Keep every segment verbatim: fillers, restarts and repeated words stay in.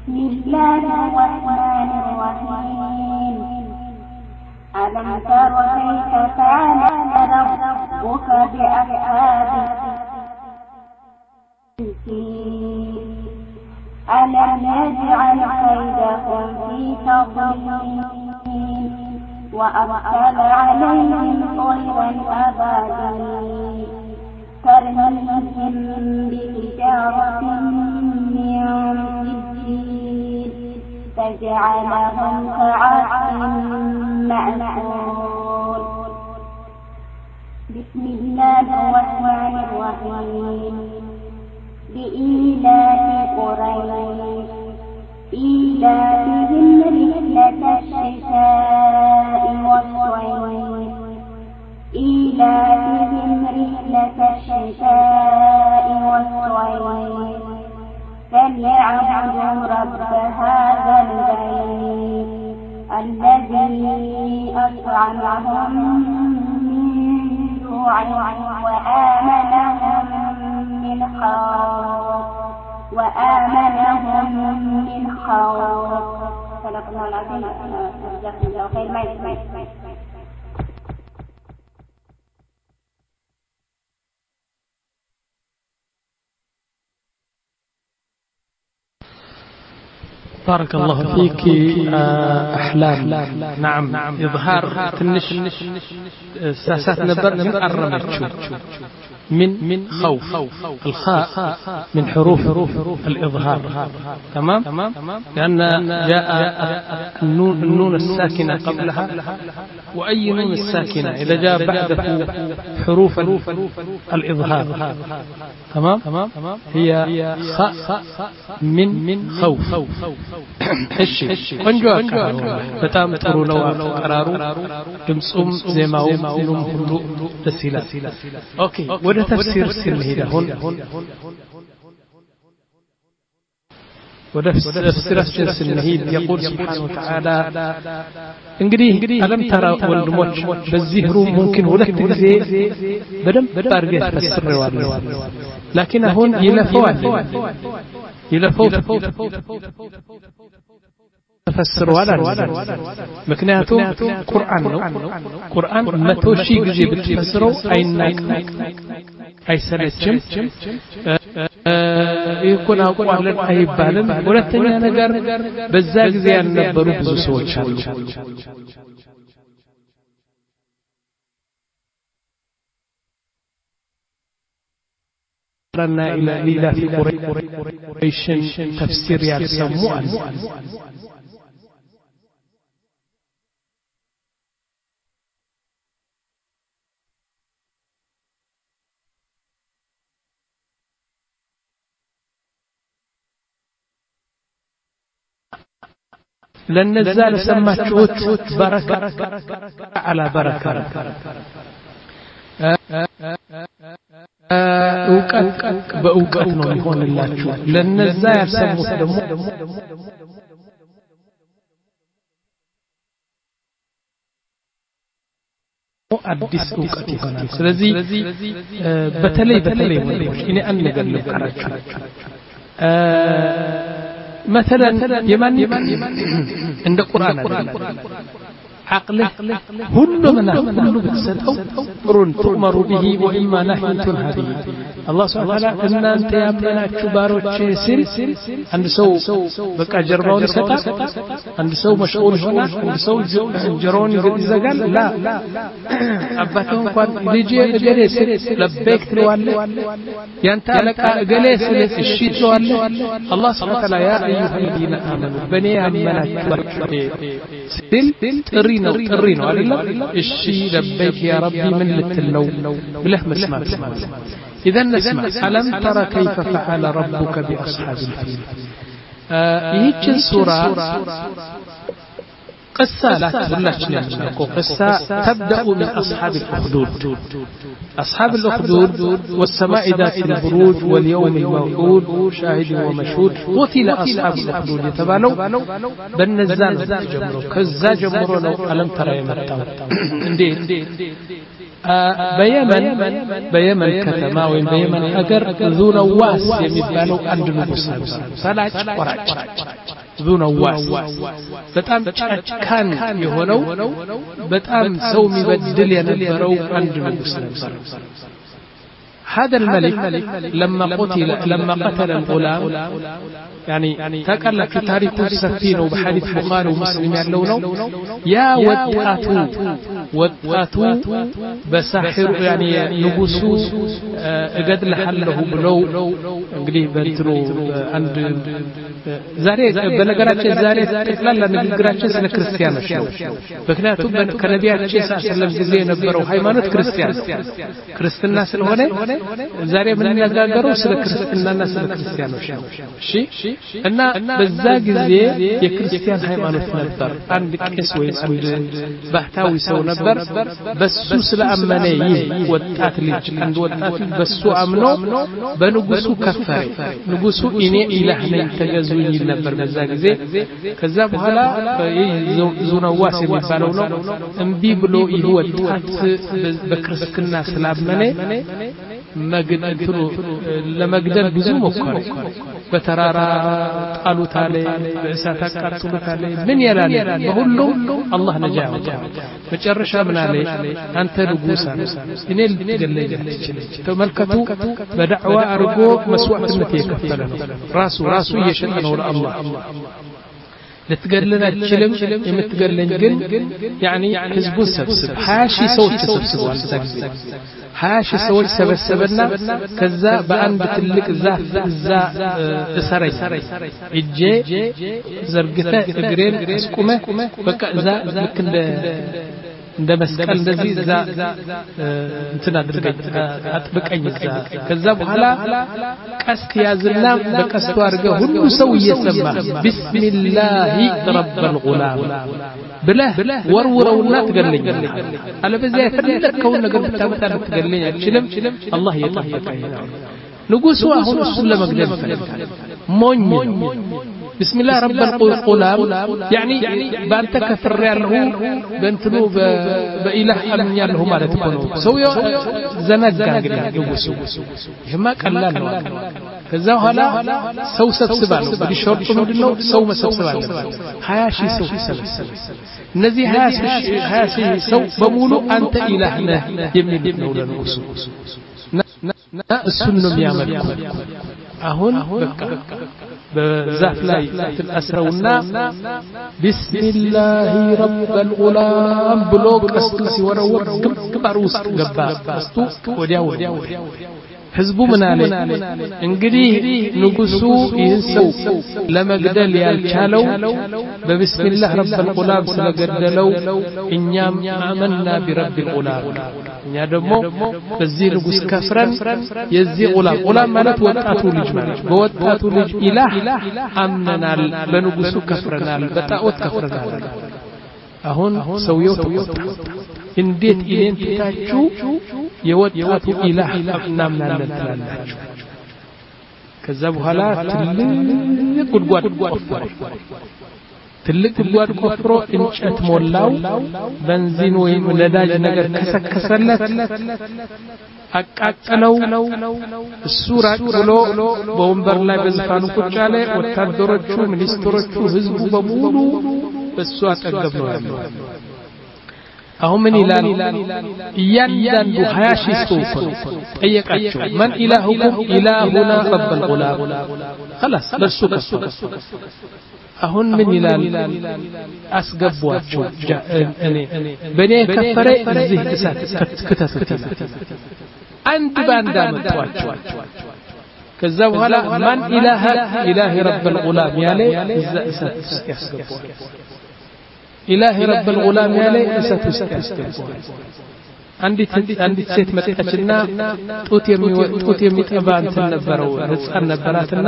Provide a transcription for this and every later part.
بسم الله الرحمن الرحيم ألم تر كيف فعل ربك بأصحاب الفيل ألم يجعل كيدهم في تضليل وأرسل عليهم طيرا أبابيل ترميهم بحجارة من سجيل فجعلهم كعصف مأكول. بسم الله الرحمن الرحيم لإيلاف قريش إيلافهم رحلة الشتاء والصيف إيلافهم رحلة الشتاء والصيف فليعبدوا رب هذا البيت الذي أطعمهم من جوع وآمنهم من خوف وآمنهم من خوف. صدقنا العظيم. جزاكم الله خير. ما يسمع. بارك الله فيك. أحلام نعم إظهار تنش ساسات نبر من قرمتشو من من خوف. الخاء من حروف الإظهار تمام، لأن جاء النون, النون الساكنة قبلها، وأي نون الساكنة إذا جاء بعده حروف الإظهار تمام هي خاء من من خوف. እሺ ቆንጆ አካባቢ በጣም ጥሩ ነው አቀራሩ፣ ድምጹም ዜማውም ሁሉም ሁሉ ደስ ይላል። ኦኬ ወደ ተፍሲር ስንሄድ አሁን ወደ ተፍሲራችን ስንሄድ يقول سبحانه وتعالى እንግዲህ አለም ተራ ወንድሞች በዚህ ሩም ሙምኪን ሁለት ጊዜ በደንብ ታርጌት ተፈስረዋለሁ፣ ላኪን አሁን ይለፈዋል ይለፈው ተፈስረዋል አለ። ምክንያቱም ቁርአን ነው። ቁርአን መቶ ሺህ ጊዜ ብትፈስረው አይናቅም አይሰለችም። ይኩን አውቀዋለን አይባልም። ሁለተኛ ነገር በዛ ጊዜ ያልነበሩ ብዙ ሰዎች አሉ። رنا إلى إلى في قريش تفسير يسموه لن نزال سماته بركة على بركة እውቀት በእውቀት ነው የሚሆንላችሁ። ለነዛ ያልሰሙት ደግሞ አዲስ እውቀት ይሆናል። ስለዚህ በተለይ በተለይ ወንዶች እኔ አንድ ነገር ልቀራችሁ። مثلا የማን እንደ ቁርአን አይደለም عقله كل من كل بتسطو امر تؤمر به واما نهي تنهى به. الله سبحانه وتعالى ان انت ያመናችሁ ባሮች ሲል አንድ ሰው በቃ ጀርባውን ይሰጣል፣ አንድ ሰው መሽኡል ይሆናል፣ አንድ ሰው ጀሮውን ይዘጋል። ላ አባቱ እንኳን ልጅ እገሌ ሲል ለበይክ ትለዋለህ፣ ያንተ አለቃ እገሌ ሲል እሺ ትለዋለህ። አላህ سبحانه وتعالى ያ አዩሃ الذين آمنوا በኔ ያመናችሁ ሲል ጥሪ ነው ጥሪ ነው አይደለም። እሺ ለበይክ ያ ረቢ ምን ልትለው ብለህ መስማት ማለት ነው። إذا نسمع ألم ترى كيف فعل ربك بأصحاب الفيل. ይህችን ሱራ قصة لا تقولنا قصة تبدأ من أصحاب الأخدود أصحاب الأخدود والسماء ذات البروج واليوم الموعود شاهد ومشهود قتل أصحاب الأخدود يتبالوا بالنزال جمرو كذا جمرو لو ألم ترى يمتاو بيمن بيمن كتما وين بيمن أجر ذو نواس يمبالو عند نبوس فلاج وراج ذو نواس بتأم كان يهونو بتأم سومي بدل ينبرو عند نبوس هذا الملك لما قتل لما قتل الغلام يعني تكلم في تاريخ السفينة وبحديث بخاري ومسلم يعلونه يا وطاتو وطاتو بساحر يعني نبوسو قد لحله بلو እንግዲህ በእንትኑ አንድ ዛሬ በነገራችን ዛሬ ጠቅላላ ንግግራችን ስለ ክርስቲያኖች ነው ምክንያቱም ከነቢያችን ሰለላሁ ጊዜ የነበረው ሃይማኖት ክርስቲያን ክርስትና ስለሆነ ዛሬ የምንነጋገረው ስለ ክርስትናና ስለ ክርስቲያኖች ነው እሺ እና በዛ ጊዜ የክርስቲያን ሃይማኖት ነበር አንድ ቄስ ወይ አንድ ባህታዊ ሰው ነበር በሱ ስለአመነ ይህ ወጣት ልጅ አንድ ወጣት በሱ አምኖ በንጉሱ ከፈረ ንጉሱ እኔ ኢላህ ነኝ ተገዙኝ ይል ነበር በዛ ጊዜ ከዛ በኋላ ዙነዋስ የሚባለው ነው እንቢ ብሎ ይህ ወጣት በክርስትና ስላመነ መግደሉ ለመግደል ብዙ ሞከረ በተራራ ጣሉት አለ በእሳት አቃጥሉት አለ ምን ይላል በሁሉም አላህ ነጃ ያወጣ መጨረሻ ምን አለ አንተ ንጉስ እኔ ልትገለኝ አትችልም ተመልከቱ በዳዕዋ አርጎ መስዋዕትነት የከፈለ ነው ራሱ ራሱ እየሸጠ ነው ለአላህ ልትገለኝ አትችልም የምትገለኝ ግን يعني ህዝቡን ሰብስብ ሀያ ሺህ ሰዎች ተሰብስበዋል ታግዚ ሀያ ሺህ ሰዎች ሰበሰበና ከዛ በአንድ ትልቅ ዛፍ እዛ እሰረኝ እጄ ዘርግተ እግሬን አስቁመ በቃ እዛ ልክ እንደ እንደ መስቀል እንደዚህ እዛ እንትን አድርገኝ አጥብቀኝ እዛ ከዛ በኋላ ቀስት ያዝና በቀስቱ አድርገ ሁሉ ሰው እየሰማ ቢስሚላሂ ረብል ጉላም ብለህ ወርውረውና ትገለኛለህ አለበዚያ የፈለከውን ነገር ብታመጣ ልትገለኝ አትችልም አላህ የጠበቀኝ ነው ንጉሱ አሁን እሱን ለመግደል ይፈልጋል ሞኝ بسم الله رب الغلام يعني بانت كفر ያለው በእንትኑ በኢላህ አምን ያለው ማለት እኮ ነው ሰው ዘነጋ እንግዲህ ንጉሱ ይሄማ ቀላል ነው ከዛ በኋላ ሰው ሰብስባለው በዲሾርጡ ምንድነው ሰው መሰብሰብ አለበት ሀያ ሺህ ሰው ሰብስብ እነዚህ ሀያ ሺህ ሰው በሙሉ አንተ ኢላህ ነህ የሚል ነው ለንጉሱ ና እሱን ነው የሚያመልኩ አሁን በቃ በዛፍ ላይ ተአስረውና ቢስሚላሂ ረብል ጉላም ብሎ ቀስቱ ሲወረወር ግንባሩ ውስጥ ገባ ቀስቱ ወዲያው ወዲያው ህዝቡ ምን አለ እንግዲህ ንጉሱ ይህን ሰው ለመግደል ያልቻለው በቢስሚላህ ረብል ጉላም ስለገደለው እኛም አመንና ቢረብል ጉላም እኛ ደግሞ በዚህ ንጉስ ከፍረን የዚህ ጉላም ጉላም ማለት ወጣቱ ልጅ ማለት በወጣቱ ልጅ ኢላህ አምነናል በንጉሱ ከፍረናል በጣዖት ከፍረናል አሁን ሰውየው ተቆጣ እንዴት ኢሌን ትታችሁ የወጣቱ ኢላህ እናምናለን ትላላችሁ ከዛ በኋላ ትልቅ ጉድጓድ ቆፈረ ትልቅ ጉድጓድ ቆፍሮ እንጨት ሞላው በንዚን ወይም ነዳጅ ነገር ከሰከሰለት አቃቀለው እሱ ራቅ ብሎ በወንበር ላይ በዝፋኑ ቁጭ አለ ወታደሮቹ ሚኒስትሮቹ ህዝቡ በሙሉ በሱ አጠገብ ነው ያለው አሁን ምን ይላል እያንዳንዱ ሀያ ሺህ ሰው ጠየቃቸው ማን ኢላሁኩም ኢላሁና ረብል ጉላም خلاص በሱ ከሱ አሁን ምን ይላል አስገቧቸው እኔ በኔ ከፈረ እዚህ እሳት ከተከተ አንድ ባንዳ መጥቷቸው ከዛ በኋላ ማን ኢላህ ኢላህ ረብል ጉላም ያለ እዛ እሳት ውስጥ ያስገቧቸው ኢላህ ረብል ጉላም ያለ እሳት ውስጥ ያስገቧቸው አንዲት አንዲት ሴት መጣችና ጡት የሚወጡት የሚጠባ እንትን ነበረው ህፃን ነበራትና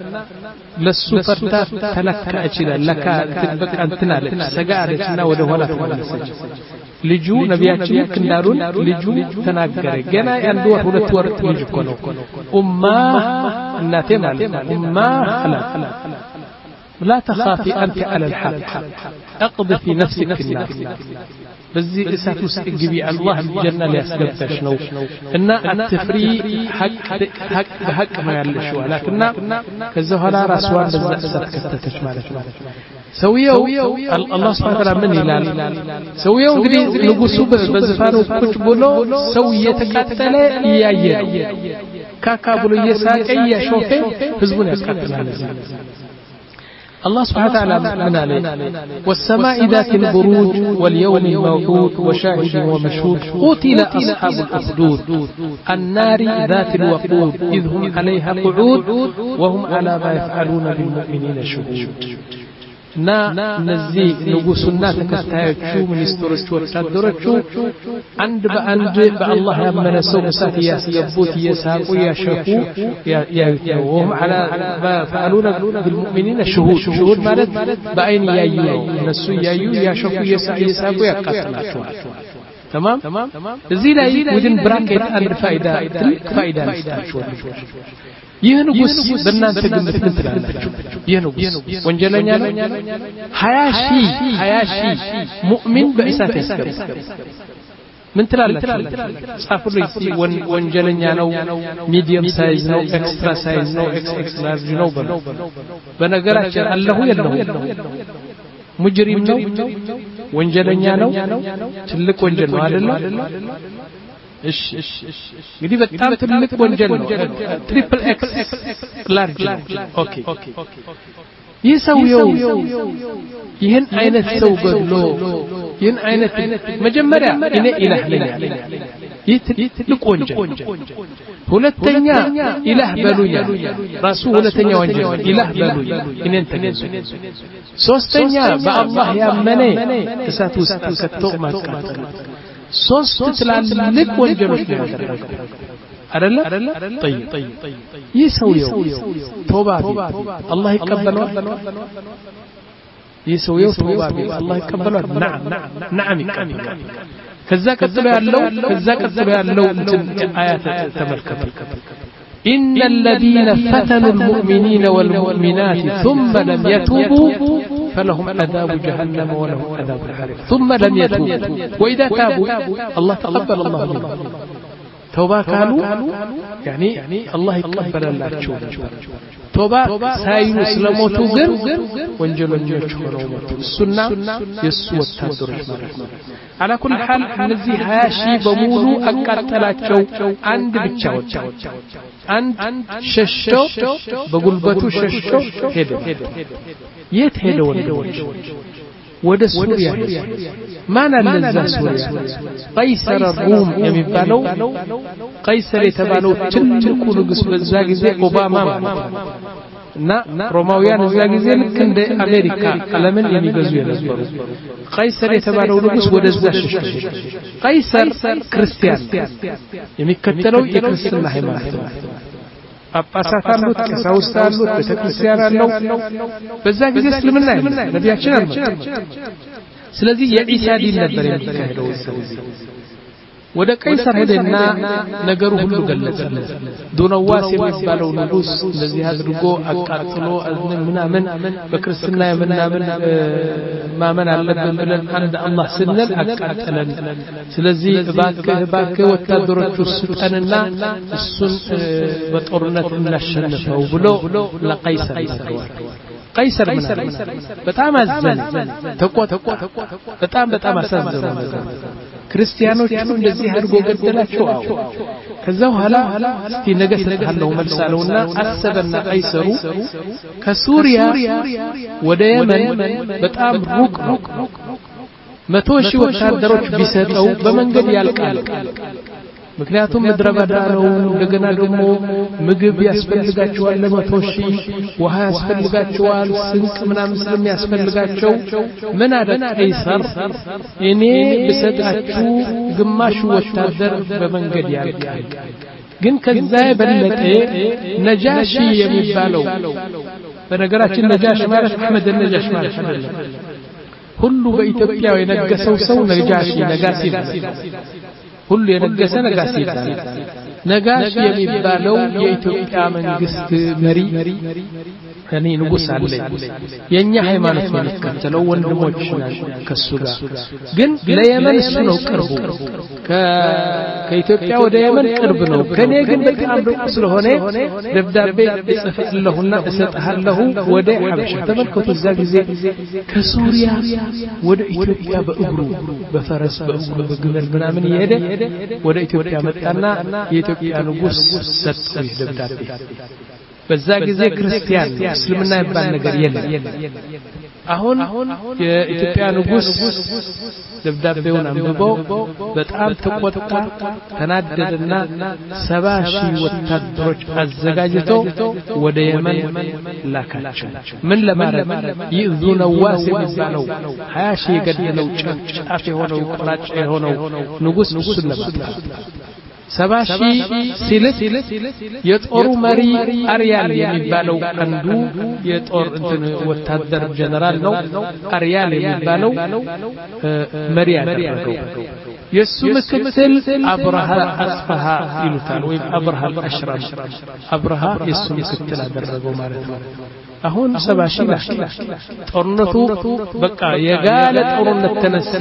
ለሱ ፈርታ ተለካ ይችላል ለካ ትበቃ እንትን አለች ሰጋ አለችና ወደ ኋላ ተመለሰች ልጁ ነብያችን ልክ እንዳሉን ልጁ ተናገረ ገና አንድ ወር ሁለት ወር ልጅ እኮ ነው ኡማ እናቴ ማለት ነው ኡማ ኸላ لا تخافي أنت على الحق أقضي في نفسك النار بزي إساتو سيجبي الله الجنة ليسقبتش نو إن التفري حق حق بحق ما يلشوا لكننا كالزهلا رسوان بالزأسات كتتش مالك سويو الله سبحانه وتعالى من هلال سويو قدي نقصوا بزفانو كتبولو سوية كتلة إيايا كاكا بلو يساق إيا شوفي حزبون يسقبت مالك الله سبحانه وتعالى من عليه والسماء ذات البروج واليوم الموعود وشاهد ومشهود قتل أصحاب الأخدود النار ذات الوقود إذ هم عليها قعود وهم على ما يفعلون بالمؤمنين شهود نا نزي نقصنا تكتايتشو منستورتشو وتادرتشو عند بأند بالله يمن سوء ساتي يبوت يساقو يشفو وهم على ما يفعلون بالمؤمنين شهود شهود مالت بأين يايو نسو يايو يشفو يساقو يقتلاتشو تمام زي لا ودين براكيت عند فائدة تلك فائدة نستاشو ይህ ንጉስ በእናንተ ግምት ምን ትላላችሁ ይህ ንጉስ ወንጀለኛ ነው ሃያ ሺህ ሃያ ሺህ ሙእሚን በእሳት ያስገባ ምን ትላላችሁ ጻፉልኝ ወንጀለኛ ነው ሚዲየም ሳይዝ ነው ኤክስትራ ሳይዝ ነው ኤክስ ኤክስ ላርጅ ነው በነገራችን አለሁ የለሁ ሙጅሪም ነው ወንጀለኛ ነው ትልቅ ወንጀል ነው አይደል እሺ እንግዲህ በጣም ትልቅ ወንጀል ነው ትሪፕል ኤክስ ላርጅ ኦኬ ይሰውየው ይህን አይነት ሰው ገድሎ ይህን አይነት መጀመሪያ እኔ ኢላህ ነኝ ይህ ትልቅ ወንጀል ሁለተኛ ኢላህ በሉኝ ራሱ ሁለተኛ ወንጀል ኢላህ በሉኝ እኔን ተገዙ ሶስተኛ በአላህ ያመነ እሳት ውስጥ ከተው ማቃጠል ሶስት ትላልቅ ወንጀሎች ነው አይደለ طيب ይሰውየው ተውባ አላህ ይቀበለው ይሰውየው ተውባ አላህ ይቀበለው نعم نعم ይቀበለው ከዛ ቀጥሎ ያለው ከዛ ቀጥሎ ያለው አያት ተመልከቱ إن الذين فتنوا المؤمنين والمؤمنات ثم لم يتوبوا فلهم عذاب جهنم ولهم عذاب الحريق ثم لم يتوبوا وإذا تابوا الله تقبل الله منهم توبة كانوا يعني الله يقبل الله تشوف توبة سايو سلموتو غير وانجلوا نيوتشو السنة يسوى التدرج على كل حال نزي هاشي بمولو أكتلاتشو عند بتشاوت عند ششو بقلبتو ششو هدو يت هدو ወደ ሱሪያ ማን አለ እዛ ሱሪያ ቀይሰር ሩም የሚባለው ቀይሰር የተባለው ትልቁ ንጉስ በዛ ጊዜ ኦባማ ማለት እና ሮማውያን እዛ ጊዜ ልክ እንደ አሜሪካ ዓለምን የሚገዙ የነበሩ ቀይሰር የተባለው ንጉስ ወደዛ ሸሸ ቀይሰር ክርስቲያን የሚከተለው የክርስትና ሃይማኖት ነው ጳጳሳት አሉት ቀሳውስት አሉት ቤተክርስቲያን አለው በዛ ጊዜ እስልምና ነብያችን አልመጡም ስለዚህ የኢሳ ዲን ነበር የሚካሄደው ወደ ቀይሰር ሄደና ነገሩ ሁሉ ገለጸለት ዶነዋስ የሚባለው ንጉስ እንደዚህ አድርጎ አቃጥሎ አዝነ ምናምን በክርስትና የምናምን ማመን አለብን ብለን አንድ አላህ ስንል አቃጠለን ስለዚህ እባክህ እባክህ ወታደሮቹ ስጠንና እሱን በጦርነት እናሸንፈው ብሎ ለቀይሰር ይሰራዋል ቀይሰር ምን በጣም አዘነ ተቆጣ በጣም በጣም አሳዘነው ክርስቲያኖቹ እንደዚህ አድርጎ ገደላቸው አው ከዛ በኋላ እስቲ ነገ ተጣለው መልሳለውና አሰበና ቀይሰሩ ከሱሪያ ወደ የመን በጣም ሩቅ ነው መቶ ሺህ ወታደሮች ቢሰጠው በመንገድ ያልቃል ምክንያቱም ምድረ በዳ ነው እንደገና ደግሞ ምግብ ያስፈልጋቸዋል ለመቶ ሺህ ውሃ ያስፈልጋቸዋል ስንቅ ምናምን ስለሚያስፈልጋቸው ምን አለ ቀይሰር እኔ ብሰጣችሁ ግማሽ ወታደር በመንገድ ያልቃል ግን ከዛ የበለጠ ነጃሺ የሚባለው በነገራችን ነጃሽ ማለት አህመድ ነጃሽ ማለት አይደለም ሁሉ በኢትዮጵያ የነገሰው ሰው ነጃሺ ነጋሲ ማለት ሁሉ የነገሰ ነጋሲ ይባላል ነጋሽ የሚባለው የኢትዮጵያ መንግስት መሪ ከኔ ንጉስ አለ የኛ ሃይማኖት የሚከተለው ወንድሞች ከሱ ጋር ግን ለየመን እሱ ነው ቅርቡ ከኢትዮጵያ ወደ የመን ቅርብ ነው ከኔ ግን በጣም ሩቅ ስለሆነ ደብዳቤ ጽፈለሁና እሰጥሃለሁ ወደ ሐበሻ ተመልከቱ እዛ ጊዜ ከሱሪያ ወደ ኢትዮጵያ በእግሩ በፈረስ በእግሩ በግመል ምናምን ይሄደ ወደ ኢትዮጵያ መጣና የኢትዮጵያ ንጉስ ሰጠው ደብዳቤ በዛ ጊዜ ክርስቲያን እስልምና ይባል ነገር የለም አሁን የኢትዮጵያ ንጉስ ደብዳቤውን አንብቦ በጣም ተቆጣ ተናደደና ሰባ ሺህ ወታደሮች አዘጋጅቶ ወደ የመን ላካቸው ምን ለማድረግ ይዙ ነዋስ የሚባለው ሀያ ሺህ የገደለው ጫፍ የሆነው ቆራጭ የሆነው ንጉስ እሱን ለማጥፋት ሰባ ሺህ ሲልት የጦሩ መሪ አርያል የሚባለው አንዱ የጦር እንትን ወታደር ጀነራል ነው አርያል የሚባለው መሪ ያደረገው የሱ ምክትል አብርሃ አስፋሃ ይሉታል ወይ አብርሃ አሽራም አብርሃ የሱ ምክትል አደረገው ማለት ነው አሁን ሰባ ሺህ ጦርነቱ በቃ የጋለ ጦርነት ተነሳ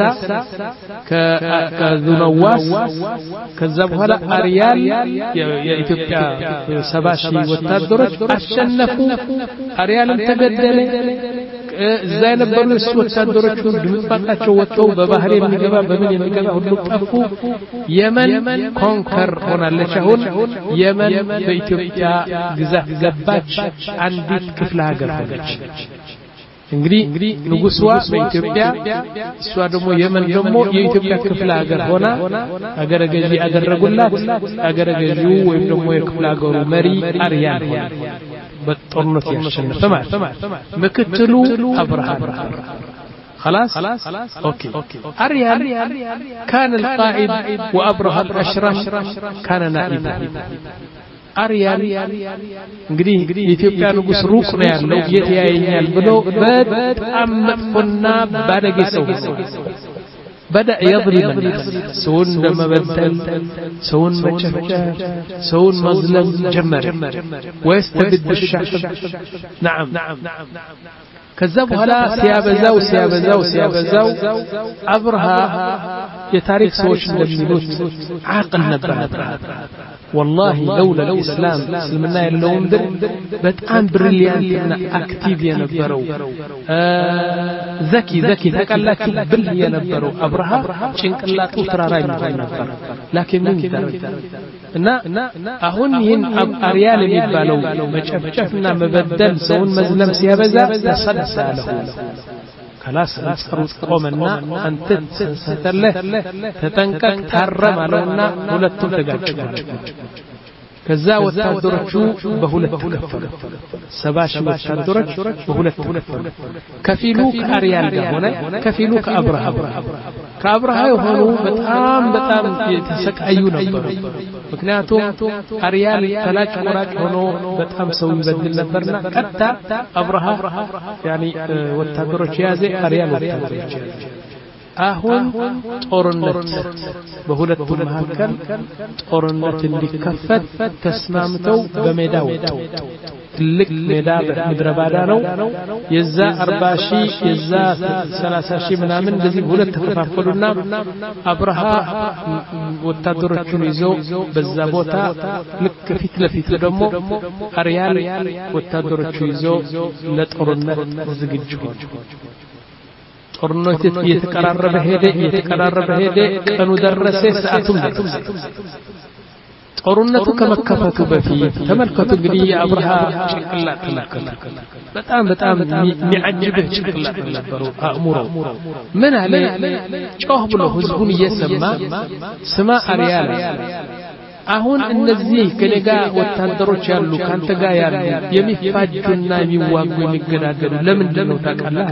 ከዙነዋስ ከዛ በኋላ አርያል የኢትዮጵያ ሰባ ሺህ ወታደሮች አሸነፉ አርያልም ተገደለ እዛ የነበሩ ወታደሮች ድምጣቸው ወጥተው በባህር የሚገባ በምን የሚገባ ሁሉ ጠፉ የመን ኮንከር ሆናለች አሁን የመን በኢትዮጵያ ግዛት ገባች አንዲት ክፍለ ሀገር ሆነች እንግዲህ ንጉስዋ በኢትዮጵያ እሷ ደግሞ የመን ደግሞ የኢትዮጵያ ክፍለ ሀገር ሆና ሀገረ ገዢ ያደረጉላት ሀገረ ገዢው ወይም ደግሞ የክፍለ ሀገሩ መሪ አርያል ሆነ በጦርነት ያሸነፈ ማለት ምክትሉ አብርሃም خلاص اوكي اريال كان القائد وابرهة اشرم كان نائبا አርያል እንግዲህ የኢትዮጵያ ንጉስ ሩቅ ነው ያለው የታያየኛል ብሎ በጣም መጥፎና ባለጌ ሰው بدا يظلم الناس سون مبدل سون مجفجف سون مظلم جمر ويستبد الشعب نعم كذا بኋላ ሲያበዛው ሲያበዛው ሲያበዛው አብርሃ የታሪክ ሰዎች እንደሚሉት አቅል ነበር والله لولا الاسلام እስልምና ያለውን ድር በጣም ብሪሊያንትና አክቲቭ የነበረው ዘኪ ዘኪ ተቀላቂ ብል የነበረው አብርሃ ጭንቅላቱ ተራራ ይሆን ነበር لكن ምን ይደረግ እና አሁን ይህን አርያል የሚባለው መጨፍጨፍና መበደል ሰውን መዝለም ሲያበዛ ተሰለሰለ خلاص አንስሩት ቆመና አንተ ተሰተለህ ተጠንቀቅ ታረም አለውና ሁለቱም ተጋጨ ከዛ ወታደሮቹ በሁለት ተከፈሉ ሰባ ሺህ ወታደሮች በሁለት ተከፈሉ ከፊሉ ከአርያል ጋር ሆነ ከፊሉ ከአብርሃ ከአብርሃ የሆኑ በጣም በጣም የተሰቃዩ ነበሩ ምክንያቱም አርያል ተላጭ ቆራጭ ሆኖ በጣም ሰው ይበድል ነበርና ቀጥታ አብርሃ ያኒ ወታደሮች ያዘ አርያል ወታደሮች አሁን ጦርነት በሁለቱ መካከል ጦርነት እንዲከፈት ተስማምተው በሜዳ ወጡ ትልቅ ሜዳ በምድረ ባዳ ነው የዛ አርባ ሺህ የዛ ሰላሳ ሺህ ምናምን እንደዚህ ሁለት ተከፋፈሉና አብርሃ ወታደሮቹን ይዞ በዛ ቦታ ልክ ፊት ለፊት ደግሞ አርያል ወታደሮቹ ይዞ ለጦርነት ዝግጁ ሆኑ ጦርነቱ እየተቀራረበ ሄደ እየተቀራረበ ሄደ ቀኑ ደረሰ ሰዓቱም ደረሰ ጦርነቱ ከመከፈቱ በፊት ተመልከቱ እንግዲህ የአብርሃ ጭንቅላት ተመልከቱ በጣም በጣም የሚያጅብህ ጭንቅላት ነበረው አእምሮ ምን አለ ጮህ ብሎ ህዝቡን እየሰማ ስማ አርያል አሁን እነዚህ ከኔጋ ወታደሮች ያሉ ካንተ ጋር ያሉ የሚፋጁና የሚዋጉ የሚገዳደሉ ለምንድን ነው ታውቃለህ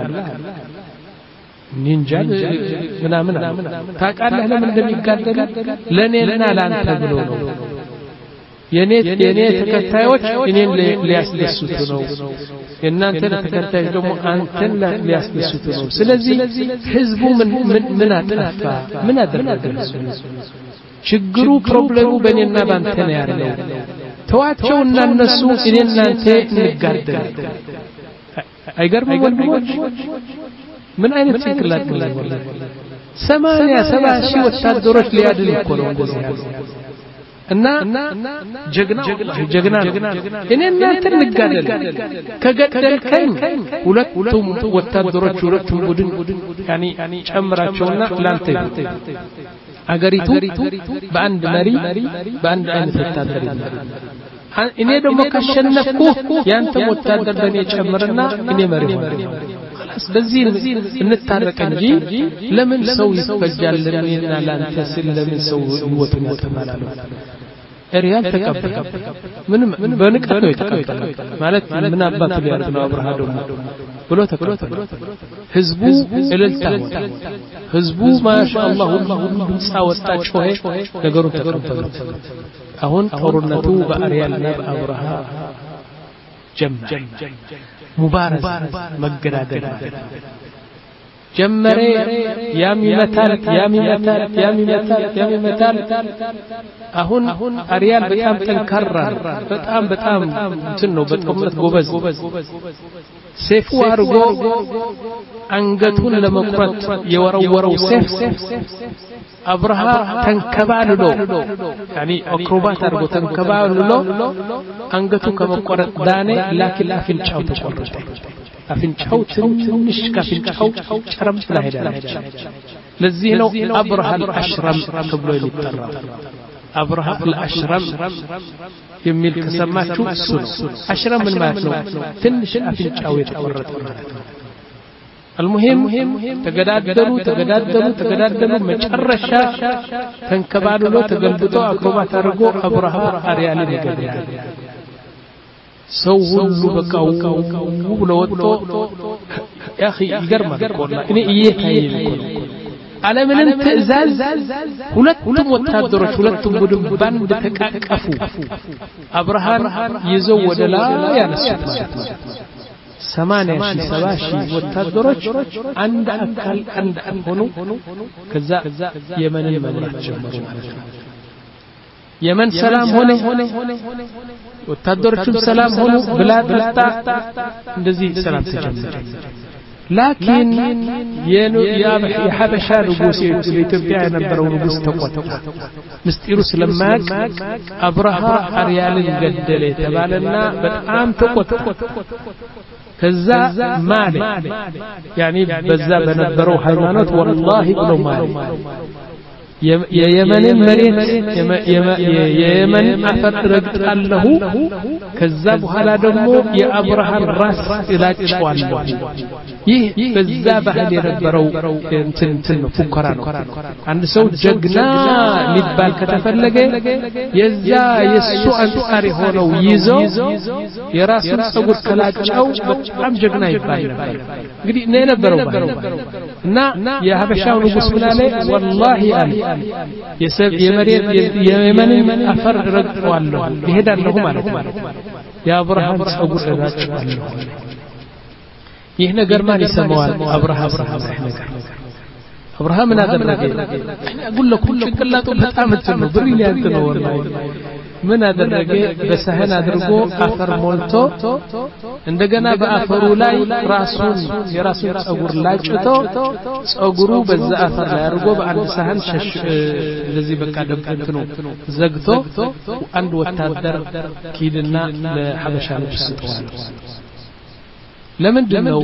ኒንጃል ምናምን ታውቃለህ ለምን እንደሚጋደሉ ለኔና ላንተ ብሎ ነው የኔ የኔ ተከታዮች እኔን ሊያስደስቱ ነው የናንተ ተከታዮች ደግሞ አንተን ሊያስደስቱ ነው ስለዚህ ህዝቡ ምን ምን ምን አጠፋ ምን አደረገ ችግሩ ፕሮብሌሙ በእኔና ባንተ ነው ያለው ተዋቸውና እነሱ እኔና አንተ እንጋደል አይገርምም ወንድሞች ምን አይነት ጭንቅላት ነው ወላሂ ሰማንያ ሰባ ሺህ ወታደሮች ሊያድን እኮ ነው እንደዚህ ያለው እና ጀግና ጀግና እኔ እናንተ እንጋደል ከገደልከኝ ሁለቱም ወታደሮች ሁለቱም ቡድን ያኒ ጨምራቸውና ላንተ አገሪቱ በአንድ መሪ በአንድ አይነት ወታደር እኔ ደግሞ ካሸነፍኩ ያንተ ወታደር በእኔ ጨምርና እኔ መሪ ሆናለሁ በዚህ እንታረቅ እንጂ ለምን ሰው ይፈጃል ለኔና ላንተ ስለ ለምን ሰው ይወጡን ያጠማላሉ ሪያል ተቀበለ ምንም በንቀት ነው የተቀበለ ማለት ምን አባቱ ሊያርግ ነው አብርሃ ደግሞ ብሎ ተቀበለ ህዝቡ እልልታ ህዝቡ ማሻአላህ ሁሉ ድምጽ ወጣ ጮኸ ነገሩን ተቀበለ አሁን ጦርነቱ በአርያልና በአብርሃ ጀመረ ሙባረዝ መገዳደል ጀመረ ያም ይመታል ያም ይመታል ያም ይመታል ያም ይመታል አሁን አርያል በጣም ጠንካራ በጣም በጣም እንትን ነው በጦርነት ጎበዝ ሰይፉ አርጎ አንገቱን ለመቁረጥ የወረወረው ሰይፍ አብርሃ ተንከባልሎ ያኒ አክሮባት አርጎ ተንከባልሎ አንገቱ ከመቆረጥ ዳኔ ላኪን አፍንጫው ተቆረጠ አፍንጫው ትንሽ ከአፍንጫው ጨረም ላይ ሄዳለች ለዚህ ነው አብርሃ አልአሽረም ተብሎ የሚጠራው አብርሃ አልአሽረም የሚል ከሰማችሁ እሱ ነው አሽረም ምን ማለት ነው ትንሽ አፍንጫው የተቆረጠ ማለት ነው المهم ተገዳደሉ ተገዳደሉ ተገዳደሉ መጨረሻ ተንከባልሎ ተገልብጦ አክሮባት አድርጎ አብርሃ አርያልን ይገድላል ሰው ሁሉ በቃው ብሎ ወጥቶ ያ اخي ይገርማል ወላሂ እኔ እየታየኝ እኮ ነው ዓለምንም ትዕዛዝ ሁለቱም ወታደሮች ሁለቱም ቡድን ባንድ ተቃቀፉ አብርሃን ይዘው ወደ ላይ ያነሱት ማለት ነው ሰማንያ ሺህ ሰባ ሺህ ወታደሮች አንድ አካል አንድ ሆኖ ከዛ የመንን መምራት ጀመሩ ማለት ነው የመን ሰላም ሆነ ወታደሮቹም ሰላም ሆኑ ብላድ መጣ እንደዚህ ሰላም ተጀመረ ላኪን የሐበሻ ንጉስ በኢትዮጵያ የነበረው ንጉስ ተቆጣ ምስጢሩ ስለማያቅ አብርሃ አርያልን ገደለ ተባለና በጣም ተቆጣ ከዛ ማለ ያኒ በዛ በነበረው ሃይማኖት ወላሂ ብሎ ማለ የየመን መሬት የየመን አፈር ረግጣለሁ ከዛ በኋላ ደግሞ የአብርሃም ራስ እላጭዋለሁ ይህ በዛ ባህል የነበረው እንትን እንትን ነው ፉከራ ነው አንድ ሰው ጀግና ሊባል ከተፈለገ የዛ የሱ አንሳር ሆነው ይዞ የራሱን ጸጉር ከላጫው በጣም ጀግና ይባል ነበር እንግዲህ ነው የነበረው ባህል እና የሐበሻው ንጉስ ምናለ ወላሂ አለ የሰብ የመሬት የየመንን አፈር ረግጠዋለሁ ይሄዳለሁ ማለት ነው የአብርሃም ጸጉር ረግጠዋለሁ ይህ ነገር ማን ይሰማዋል አብርሃም ይህ ነገር አብርሃም ምን አደረገ እኔ አقول لكم ጭንቅላቱ በጣም እንትን ነው ብሪሊያንት ነው ወላሂ ምን አደረገ በሰህን አድርጎ አፈር ሞልቶ እንደገና በአፈሩ ላይ ራሱን የራሱን ጸጉር ላጭቶ ጸጉሩ በዛ አፈር ላይ አድርጎ በአንድ ሰህን ሸሽ እንደዚህ በቃ ደብቀት ነው ዘግቶ አንድ ወታደር ኪድና ለሐበሻ ልጅ ሰጥቷል ለምንድን ነው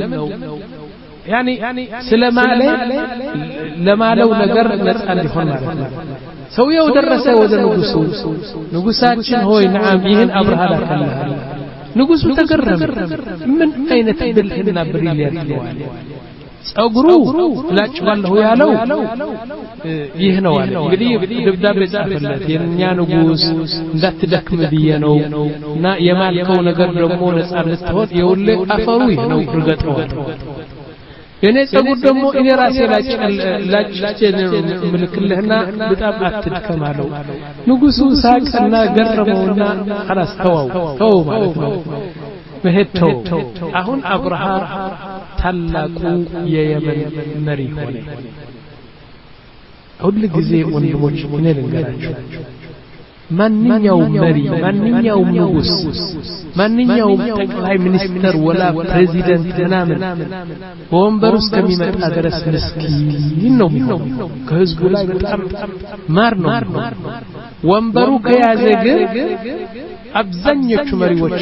ያኒ ስለማለ ለማለው ነገር ነፃ እንዲሆን ማለት ነው ሰውየው ደረሰ ወደ ንጉሱ ንጉሳችን ሆይ ነዓም ይህን አብርሃ ላከልህ ንጉሱ ተገረመ ምን አይነት ብልህና ብሪሊያንት ነው አለ ጸጉሩ ላጭዋለሁ ያለው ይህ ነው አለ እንግዲህ ደብዳቤ ጻፈለት የኛ ንጉስ እንዳትደክም ብዬ ነውና የማልከው ነገር ደግሞ ነፃ ልትሆን የውል አፈሩ ይህ ነው ርገጠው የኔ ጸጉር ደግሞ እኔ ራሴ ላጭ ላጭ ምልክልህና በጣም አትድከም አለው ንጉሱ ሳቅና ገረመውና خلاص ተወው ተወው ማለት ነው በሄተው አሁን አብርሃ ታላቁ የየመን መሪ ሆነ ሁሉ ጊዜ ወንድሞች እኔ ልንገራችሁ ማንኛውም መሪ ማንኛውም ንጉስ ማንኛውም ጠቅላይ ሚኒስተር ወላ ፕሬዚደንት ምናምን በወንበር ውስጥ ከሚመጣ ድረስ ምስኪን ነው የሚሆነው ከህዝቡ ላይ በጣም ማር ነው ወንበሩ ከያዘ ግን አብዛኞቹ መሪዎች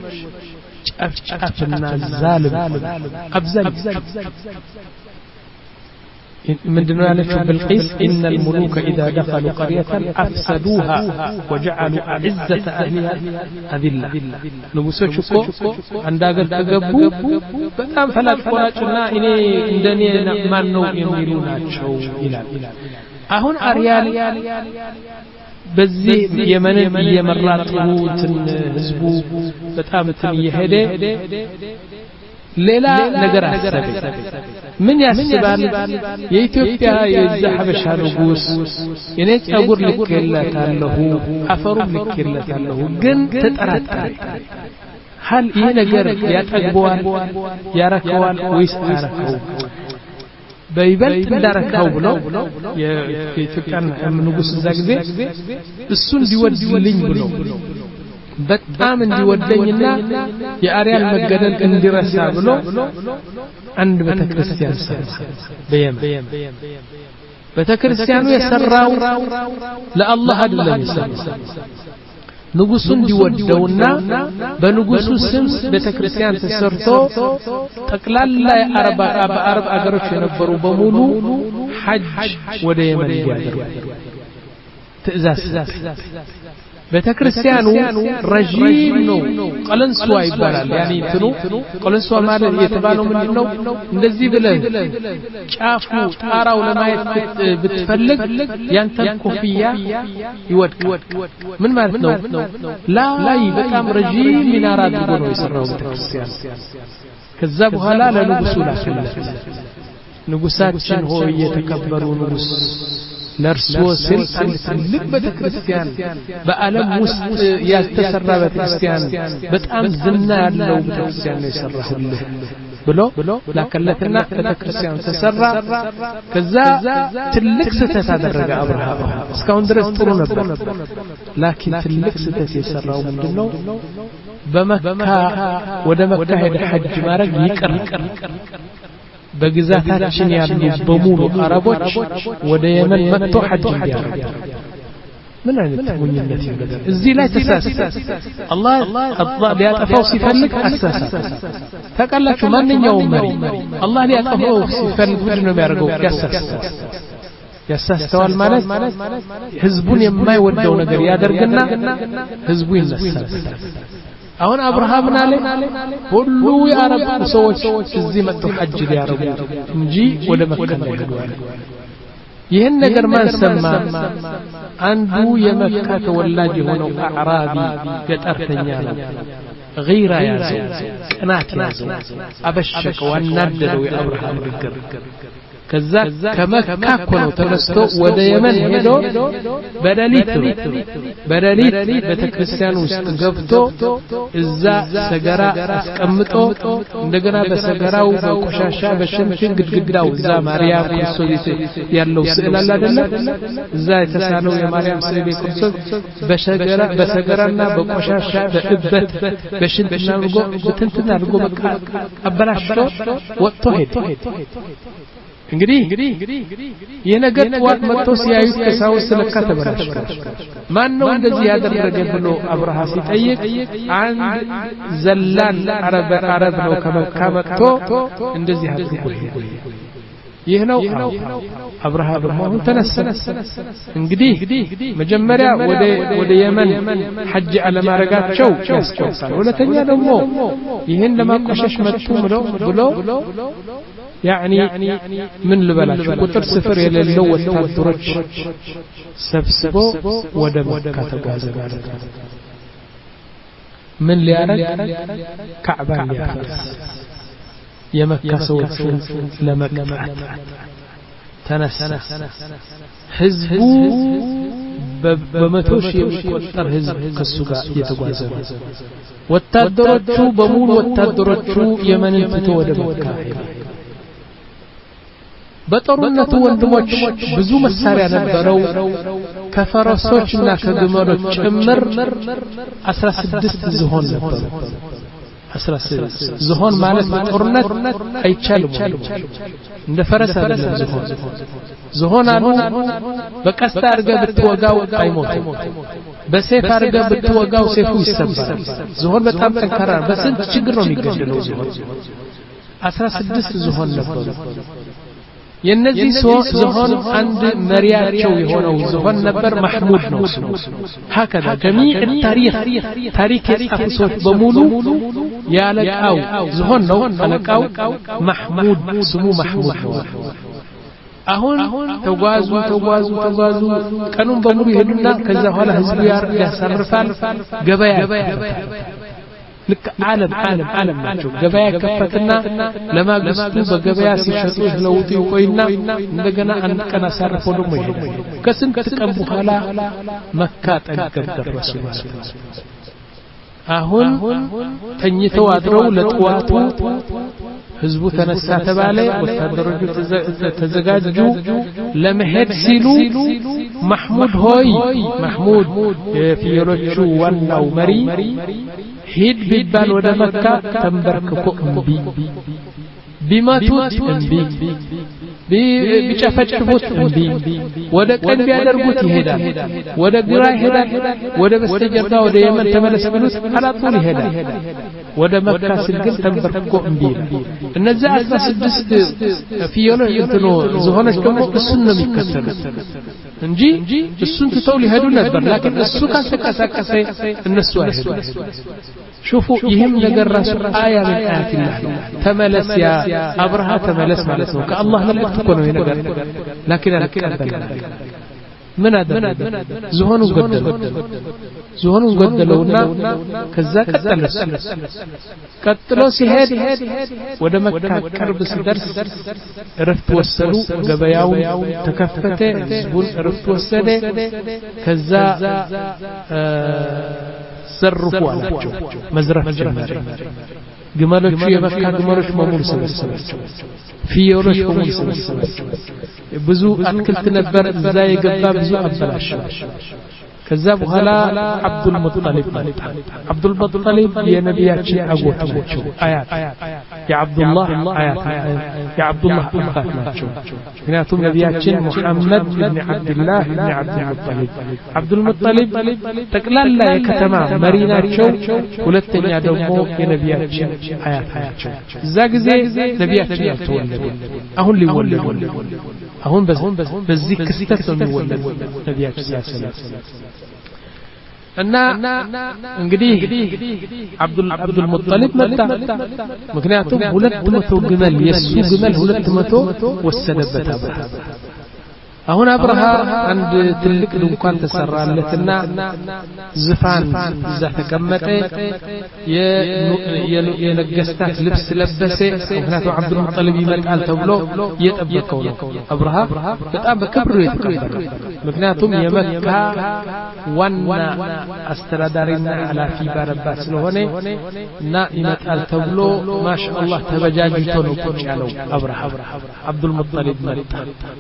ጨፍጫፍና ዛልም አብዛኞቹ ምንድነው ያለችው بالقيس ان الملوك اذا دخلوا قريه افسدوها وجعلوا عزه اهلها اذله ንጉሶች እኮ አንድ ሀገር ከገቡ በጣም ፈላጭ ቆራጭና እኔ እንደኔ ማን ነው የሚሉ ናቸው ይላል አሁን አርያል በዚህ የመንን የመራጥሩትን ህዝቡ በጣም ትን ይሄደ ሌላ ነገር አሰበ ምን ያስባል የኢትዮጵያ የዛሐበሻ ንጉስ እኔ ጸጉር ልክለታለሁ አፈሩ ልክለታለሁ ግን ተጠራጠረ هل ይሄ ነገር ያጠግበዋል ያረከዋል ወይስ አያረከው በይበልጥ እንዳረከው ብሎ የኢትዮጵያን ንጉስ ዘግዜ እሱ እንዲወድልኝ ብሎ በጣም እንዲወደኝና የአርያን መገደል እንዲረሳ ብሎ አንድ ቤተክርስቲያን ሰራ በየመን ቤተክርስቲያኑ የሰራው ለአላህ አይደለም ይሰራው ንጉሱ እንዲወደውና በንጉሱ ስም ቤተክርስቲያን ተሰርቶ ጠቅላላ የአረብ አረብ አገሮች የነበሩ በሙሉ ሐጅ ወደ የመን ያደርጉ ትእዛዝ ቤተክርስቲያኑ ረጂም ነው ቀለንሷ ይባላል ያኒ እንትኑ ቀለንሷ ማለት የተባለው ምንድነው እንደዚህ ብለ ጫፉ ጣራው ለማየት ብትፈልግ ያንተን ኮፍያ ይወድቅ ምን ማለት ነው ላይ በጣም ረጂም ሚናራ አድርጎ ነው የሰራው ቤተክርስቲያን ከዛ በኋላ ለንጉሱ ላከለት ንጉሳችን ሆይ የተከበሩ ንጉስ ለርሶ ስል አንድ ትልቅ ቤተክርስቲያን በዓለም ውስጥ ያልተሰራ ቤተክርስቲያን በጣም ዝና ያለው ቤተክርስቲያን ነው የሰራሁልህ ብሎ ላከለትና ቤተክርስቲያን ተሰራ ከዛ ትልቅ ስህተት አደረገ አብርሃም እስካሁን ድረስ ጥሩ ነበር ላኪን ትልቅ ስህተት የሰራው ምንድነው በመካ ወደ መካ ሄደ ሐጅ ማድረግ ይቀር በግዛታችን ያሉ በሙሉ አረቦች ወደ የመን መጥቶ ሐጅ እንዲያደርጉ ምን አይነት ተሙኝነት ይበል እዚህ ላይ ተሳሳተ አላህ አላህ ሊያጠፋው ሲፈልግ አሳሳ ተቀላችሁ ማንኛውም መሪ አላህ ሊያጠፋው ሲፈልግ ምንድን ነው የሚያደርገው ያሳሳል ያሳስተዋል ማለት ህዝቡን የማይወደው ነገር ያደርግና ህዝቡ ይነሳል አሁን አብርሃም አለ ሁሉ የአረብ ሰዎች እዚህ መጥተው ሐጅ ሊያረጉ እንጂ ወደ መካ አይሄዱም ይሄን ነገር ማን ሰማ አንዱ የመካ ተወላጅ የሆነው አዕራቢ ገጠርተኛ ነው غير ያዘው ቅናት ያዘው አበሸቀው አናደደው የአብርሃም ንግግር ከዛ ከመካ ኮነው ተነስቶ ወደ የመን ሄዶ በደሊት በደሊት ቤተክርስቲያን ውስጥ ገብቶ እዛ ሰገራ አስቀምጦ እንደገና በሰገራው በቆሻሻ በሽንፍን ግድግዳው እዛ ማርያም ክርስቶስ ያለው ስዕል አለ አይደለ እዛ የተሳለው የማርያም ስዕል ክርስቶስ በሰገራ በሰገራና በቆሻሻ በእበት በሽንፍና አድርጎ በትንትን አድርጎ በቃ አበላሽቶ ወጥቶ ሄደ እንግዲህ የነገር ጧት መጥቶ ሲያዩት ከሳው ስለካ ተበላሽቷል ማን ነው እንደዚህ ያደረገ ብሎ አብርሃ ሲጠይቅ አንድ ዘላን አረብ አረብ ነው ከመካ መጥቶ እንደዚህ አድርጎ ይህ ነው አብርሃ ደግሞ አሁን ተነሳ እንግዲህ መጀመሪያ ወደ ወደ የመን ሐጅ አለማረጋቸው ያስቆጣል ሁለተኛ ደግሞ ይሄን ለማቆሸሽ መጡ ብሎ ብሎ ያኒ ምን ልበላችሁ ቁጥር ስፍር የሌለው ወታደሮች ሰብስቦ ወደ መካ ተጓዘ ማለት ነው ምን ሊያረግ ካዕባን ሊያፈርስ የመካ ሰዎችን ለመቅጣት ተነሳ ህዝቡ በመቶ ሺህ የሚቆጠር ህዝብ ከሱ ጋር እየተጓዘ ነው ወታደሮቹ በሙሉ ወታደሮቹ የመንን ትተው ወደ መካ ሄዱ በጦርነቱ ወንድሞች ብዙ መሳሪያ ነበረው ከፈረሶችና ከግመሎች ጭምር አስራ ስድስት ዝሆን ነበሩ አስራ ስድስት ዝሆን ማለት በጦርነት አይቻልም እንደ ፈረስ አይደለም ዝሆን ዝሆን አሉ በቀስታ አርገ ብትወጋው አይሞትም በሰይፍ አርገ ብትወጋው ሰይፉ ይሰበራል ዝሆን በጣም ጠንካራ በስንት ችግር ነው የሚገደለው ዝሆን አስራ ስድስት ዝሆን ነበሩ የነዚህ ዝሆን አንድ መሪያቸው የሆነው ዝሆን ነበር محمود ነው ስሙ هكذا جميع التاريخ ታሪክ የጻፉ ሰዎች በሙሉ ያለቃው ዝሆን ነው አለቃው محمود ስሙ محمود ነው አሁን ተጓዙ ተጓዙ ተጓዙ ቀኑን በሙሉ ይሄዱና ከዛ በኋላ ህዝቡ ያሳርፋል ገበያ ልክ ዓለም ዓለም ዓለም ናቸው ገበያ ከፈተና ለማግስቱ በገበያ ሲሸጡ ለውጡ ይቆይና እንደገና አንድ ቀን አሳርፎ ደግሞ ይሄዳል ከስንት ቀን በኋላ መካ ጠገብ ደረሱ ማለት ነው አሁን ተኝተው አድረው ለጥዋቱ ህዝቡ ተነሳ ተባለ ወታደሮቹ ተዘጋጁ ለመሄድ ሲሉ محمود ሆይ محمود የፊየሎቹ ዋናው መሪ ሂድ ቢባል ወደ መካ ተንበርክኮ እምቢ ቢመቱት እምቢ ቢጨፈጭፉት እምቢ ወደ ቀኝ ቢያደርጉት ይሄዳል ወደ ግራ ይሄዳል ወደ በስተጀርባ ወደ የመን ተመለስ ቢሉት አላጡን ይሄዳል ወደ መካ ሲልግል ተንበርክኮ እምቢ እነዛ አስራ ስድስት ፊዮሎች እንትኑ ዝሆኖች ደግሞ እሱን ነው የሚከተሉት እንጂ እሱን ትተው ሊሄዱ ነበር لكن እሱ ካልተቀሳቀሰ እነሱ አይሄዱ شوفوا يهم ነገር ራሱ አያ من آيات الله ተመለስ ያ አብርሃ ተመለስ ማለት ነው ከአላህ መልእክት እኮ ነው ይሄ ነገር لكن አልቀበል ምን አደረገ ዝሆኑን ገደለው ዝሆኑን ገደለውና ከዛ ቀጠለስ ቀጥሎ ሲሄድ ወደ መካ ቅርብ ሲደርስ እረፍት ወሰዱ ገበያው ተከፈተ ህዝቡን እረፍት ወሰደ ከዛ ዘርፉ አላቸው መዝረፍ ጀመረ ግመሎቹ የመካ ግመሎች በሙሉ ሰበሰባቸው ፊዮሎች በሙሉ ሰበሰባቸው ብዙ አትክልት ነበር እዛ የገባ ብዙ አበላሸው ከዛ በኋላ አብዱል ሙጠሊብ መጣ አብዱል ሙጠሊብ የነቢያችን አጎት ናቸው አያት የአብዱላህ አያት የአብዱላህ አባት ናቸው ምክንያቱም ነቢያችን ሙሐመድ ኢብኑ አብዱላህ ኢብኑ አብዱል ሙጠሊብ አብዱል ሙጠሊብ ጠቅላላ የከተማ መሪ ናቸው ሁለተኛ ደግሞ የነቢያችን አያት ናቸው እዛ ጊዜ ነቢያችን ያልተወለዱ አሁን ሊወለዱ አሁን በዚህ ክስተት ነው የሚወለዱ ነቢያችን ሰለላሁ ዐለይሂ ወሰለም እና እንግዲህ አብዱል አብዱል ሙጠሊብ መጣ ምክንያቱም ሁለት መቶ ግመል የሱ ግመል ሁለት መቶ ወሰደበት አብርሃ አሁን አብርሃ አንድ ትልቅ ድንኳን ተሰራለትና ዝፋን እዛ ተቀመጠ የነገስታት ልብስ ለበሰ ምክንያቱም አብዱል ሙጠሊብ ይመጣል ተብሎ እየጠበቀው ነው አብርሃ በጣም በክብር የተቀበለ ምክንያቱም የመካ ዋና አስተዳዳሪና ኃላፊ ባለባት ስለሆነ እና ይመጣል ተብሎ ማሻአላህ ተበጃጅቶ ነው ቁጭ ያለው አብርሃ አብዱል ሙጠሊብ መጣ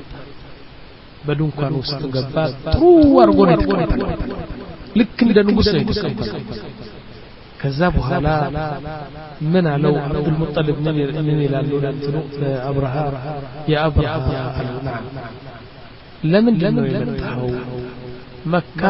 በድንኳን ውስጥ ገባ ጥሩ አርጎ ነው የተቀመጠው ልክ እንደ ንጉስ ነው የተቀመጠው ከዛ በኋላ ምን አለው አብዱል ሙጠሊብ ምን ይላል ለእንትኑ አብርሃ የአብርሃ አለና ለምን ነው የመጣው መካ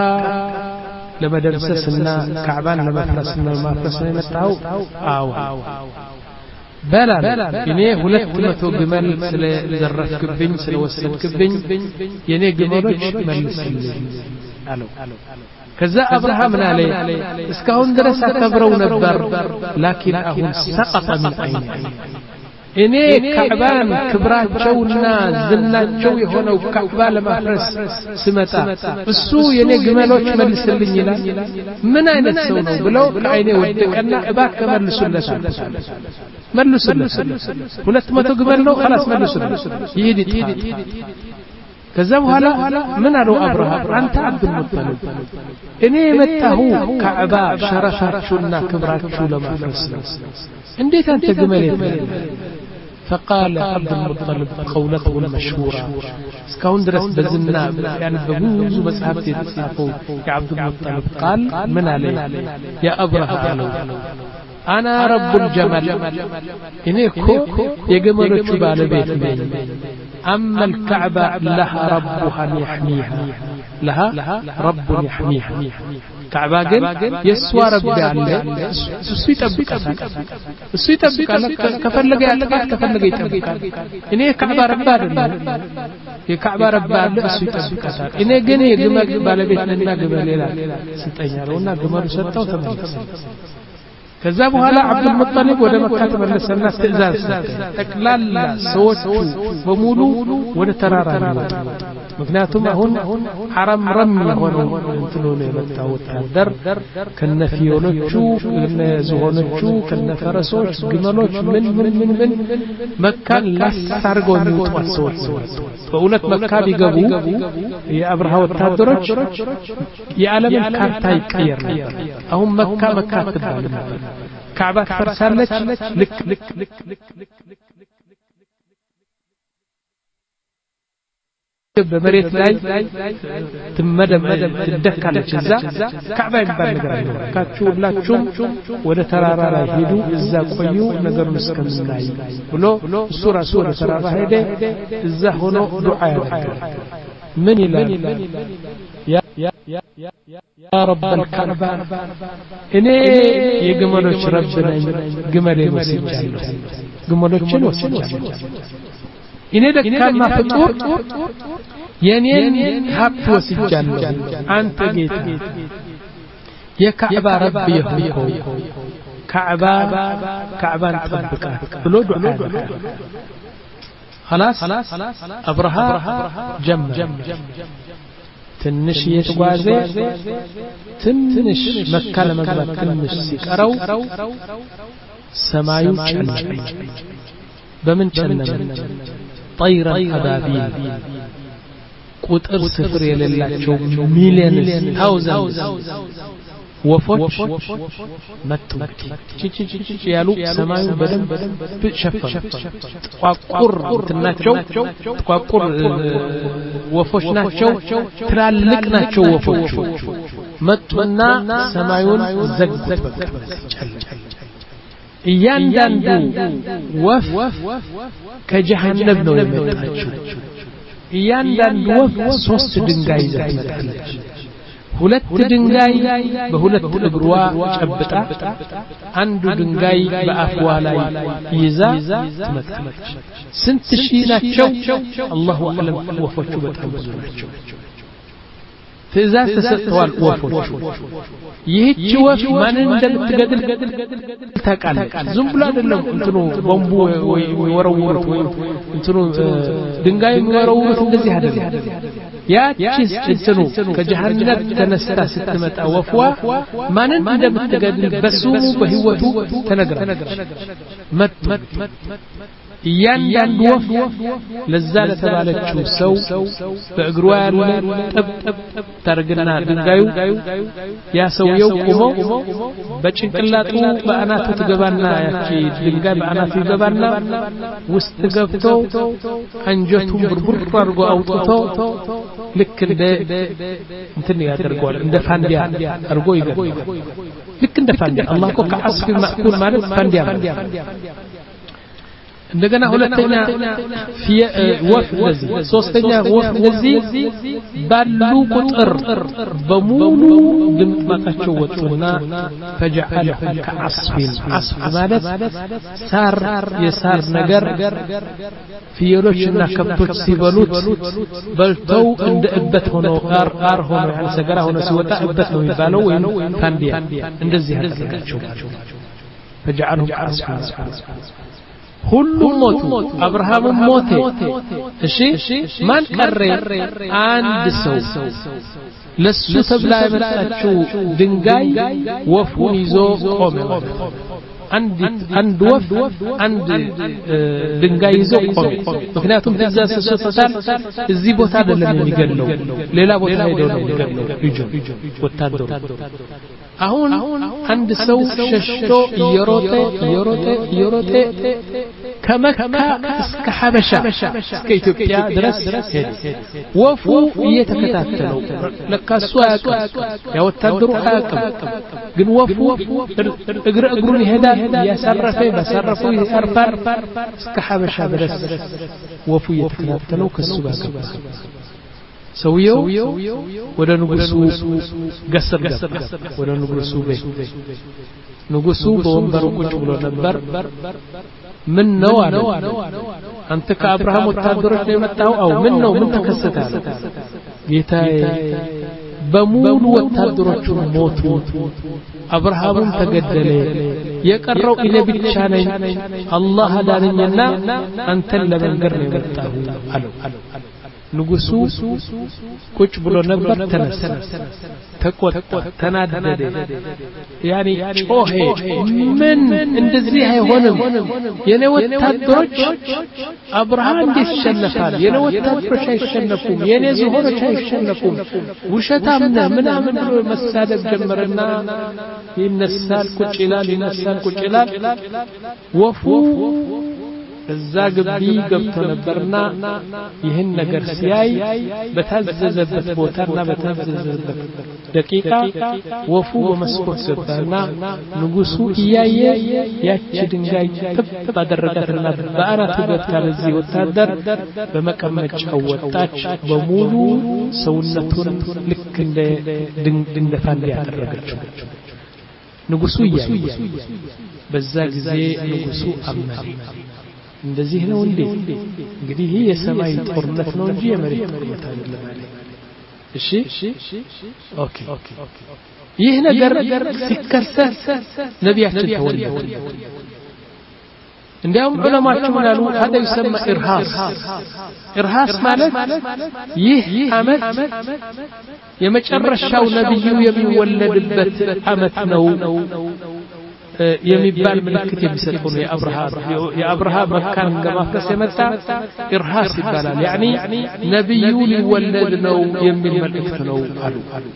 ለመደምሰስና ካዕባን ለመፍረስና ለማፍረስ ነው የመጣው አዎ በላ እኔ ሁለት መቶ ግመል ስለ ዘረፍክብኝ ስለወሰድክብኝ የኔ ግመሎች መልስልኝ አለው ከዛ አብርሃም ናለ እስካሁን ድረስ አከብረው ነበር ላኪን አሁን ሰቀጠ من عيني እኔ ካዕባን ክብራቸውና ዝናቸው የሆነው ካዕባ ለማፍረስ ስመጣ እሱ የኔ ግመሎች መልስልኝ ይላል ምን አይነት ሰው ነው ብለው ከአይኔ ወደቀና እባክህ መልሱለት መልሱለት ሁለት መቶ ግመል ነው خلاص መልሱለት ይሄድ ይሄድ ከዛ በኋላ ምን አለው አብርሃም አንተ አብዱል ሙጠሊብ እኔ መጣሁ ካዕባ ሸረፋችሁና ክብራችሁ ለማፍረስ ነው እንዴት አንተ ግመል فقال عبد المطلب قولته المشهورة اسكون درس بزنا يعني ببوز مصحف يتصافوا يا عبد المطلب قال من عليه يا أبرهة أنا رب الجمل إني كو يجملوا على بيت مين أما الكعبة لها ربها يحميها لها رب يحميها كعبة قل يسوى ربي عليه سوى تبكى سوى تبكى كفر لقى عليك كفر لقى تبكى إني كعبة ربي عليه كعبة ربي عليه سوى تبكى إني جني جمال على بيتنا جمال لا ستأيرونا جمال ستة وثمانية ከዛ በኋላ አብዱል ሙጠሊብ ወደ መካ ተመለሰና ትእዛዝ ተክላላ ሰዎች በሙሉ ወደ ተራራ ወጡ ምክንያቱም አሁን حرام ረም የሆነው እንትኑ ነው የመጣው ወታደር ከነፊዮሎቹ ከነዝሆኖቹ ከነፈረሶች ግመሎች ምን ምን ምን ምን መካን ላሳርገው የሚወጡ ሰዎች በእውነት መካ ቢገቡ የአብርሃ ወታደሮች የዓለምን ካርታ ይቀየር ነበር አሁን መካ መካ ትባል ነበር كعبة فرسالة لك لك لك لك لك بمريت لاي تمدم تدكالች እዛ ካዕባ ይባል ነገር አይደለም ካቹላቹም ወደ ተራራ ላይ ሄዱ እዛ ቆዩ ነገሩን እስከምናይ ብሎ እሱ ራሱ ወደ ተራራ ሄደ እዛ ሆኖ ዱዓ ያደርጋል ምን ይላል ያ ያ ያ ያ رب الكعبة እኔ የግመሎች ረብ ነኝ ግመሌ ወስጃለሁ ግመሎችን ወስጃለሁ እኔ ደካማ ፍጡር የኔን ሀብት ወስጃለሁ አንተ ጌታ የካዕባ ረብ ይሁን ካዕባ ካዕባን ጠብቃት ብሎ ዱዓ ያደርጋል خلاص أبرهة جمع تنش يتغازي تنش مكة لمغبات تنش سيكرو سمايو چلم بمن چلم طيرا أبابيل قطر سفر يللاچو مليونز ثاوزندز ወፎች መጡ ያሉ ሰማዩ በደንብ ሸፈኑ ተቋቁር እንትናቸው ተቋቁር ወፎች ናቸው ትላልቅ ናቸው ወፎች መጡና ሰማዩን ዘጉት በቃ እያንዳንዱ ወፍ ከጀሃነም ነው የመጣችው እያንዳንዱ ወፍ ሶስት ድንጋይ ይዛ ትመጣለች ሁለት ድንጋይ በሁለት እግሯ ጨብጣ አንዱ ድንጋይ በአፍዋ ላይ ይዛ ትመጣለች ስንት ሺህ ናቸው አላሁ አዕለም ወፎቹ በጣም ብዙ ናቸው ትእዛዝ ተሰጥቷል ወፎች ይህች ወፍ ማንን እንደምትገድል ታውቃለች ዝም ብሎ አይደለም እንትኑ ቦምቡ ወይ ወረውሩት ወይ እንትኑ ድንጋይ ወረውሩት እንደዚህ አይደለም ያቺስ እንትኑ ከጀሃነም ተነስታ ስትመጣ ወፍዋ ማንን እንደምትገድል በሱ በህይወቱ ተነግሯል መጥ እያንዳንዱ ወፍ ለዛ ለተባለችው ሰው በእግሯ ያለ ጠብ ታርግና ድንጋዩ ያ ሰውየው ቆሞ በጭንቅላቱ በአናቱ ትገባና ያቺ ድንጋይ በአናቱ ይገባና ውስጥ ገብቶ አንጀቱን ብርብር አድርጎ አውጥቶ ልክ እንደ እንትን ያደርገዋል እንደ ፋንዲያ አድርጎ ይገባል ልክ እንደ ፋንዲያ አላህ እኮ ከአስፍ ማእኩል ማለት ፋንዲያ እንደገና ሁለተኛ ወፍ ለዚህ ሶስተኛ ወፍ ለዚህ ባሉ ቁጥር በሙሉ ድምጣቸው ወጡና فجعلهم كعصف عصف ማለት ሳር የሳር ነገር ፍየሎችና ከብቶች ሲበሉት በልተው እንደ እበት ሆኖ አር አር ሆኖ يعني ሰገራ ሆኖ ሲወጣ እበት ነው የሚባለው ወይም ታንዲያ እንደዚህ ያደረጋቸው فجعلهم كعصف ሁሉም ሞቱ አብርሃም ሞተ እሺ ማን ቀረ አንድ ሰው ለሱ ተብላ የመጣችው ድንጋይ ወፉን ይዞ ቆመ አንድ አንድ ወፍ አንድ ድንጋይ ይዞ ቆመ ምክንያቱም ትእዛዝ ተሰጥቷል እዚህ ቦታ አይደለም የሚገለው ሌላ ቦታ ሄዶ ነው የሚገለው ልጅ ወታደሩ አሁን አንድ ሰው ሸሽቶ እየሮጠ እየሮጠ እየሮጠ ከመካ እስከ ሐበሻ እስከ ኢትዮጵያ ድረስ ሄደ ወፉ እየተከታተለው ለካሱ አያውቅም ያወታደሩ አያውቅም ግን ወፉ እግረ እግሩን ይሄዳል ያሳረፈ በሳረፈ ይርፋል እስከ ሐበሻ ድረስ ወፉ እየተከታተለው ከሱ ጋር ገባ ሰውየው ወደ ንጉሱ ገሰር ገባ ወደ ንጉሱ ቤት ንጉሱ በወንበሩ ቁጭ ብሎ ነበር ምን ነው አለው አንተ ከአብርሃም ወታደሮች ነው የመጣው አው ምን ነው ምን ተከሰተ ጌታዬ በሙሉ ወታደሮቹ ሞቱ አብርሃምም ተገደለ የቀረው እኔ ብቻ ነኝ አላህ አዳነኝና አንተን ለመንገር ነው የመጣው አለው ንጉሱ ቁጭ ብሎ ነበር ተነሳ ተቆጣ ተናደደ ያኒ ጮሄ ምን እንደዚህ አይሆንም የኔ ወታደሮች አብርሃም እንዲሸነፋል የኔ ወታደሮች አይሸነፉም የኔ ዝሆኖች አይሸነፉም ውሸታም ነህ ምናምን ብሎ መሳደብ ጀመረና ይነሳል ቁጭ ይላል ይነሳል ቁጭ ይላል ወፉ እዛ ግቢ ገብቶ ነበርና ይህን ነገር ሲያይ በታዘዘበት ቦታና በታዘዘበት ደቂቃ ወፉ በመስኮት ገባና ንጉሱ እያየ ያቺ ድንጋይ ጥብ አደረጋትና በአናቱ ገብታ ለዚህ ወታደር በመቀመጫው ወጣች በሙሉ ሰውነቱን ልክ እንደ ድንገፋን ያደረገችው ንጉሱ እያየ በዛ ጊዜ ንጉሱ አመነ እንደዚህ ነው እንዴ እንግዲህ ይሄ የሰማይ ጦርነት ነው እንጂ የመሬት ጦርነት አይደለም እሺ ኦኬ ይሄ ነገር ሲከሰት ነብያችን ተወለዱ እንዲያውም ዑለማዎቹ ምናሉ هذا يسمى إرهاص إرهاص ማለት ይህ አመት የመጨረሻው ነብዩ የሚወለድበት አመት ነው የሚባል ምልክት የሚሰጡ ነው የአብርሃም የአብርሃም መካን ገማፈስ የመጣ ኢርሃስ ይባላል يعني ነብዩ ሊወለድ ነው የሚል መልእክት ነው አሉ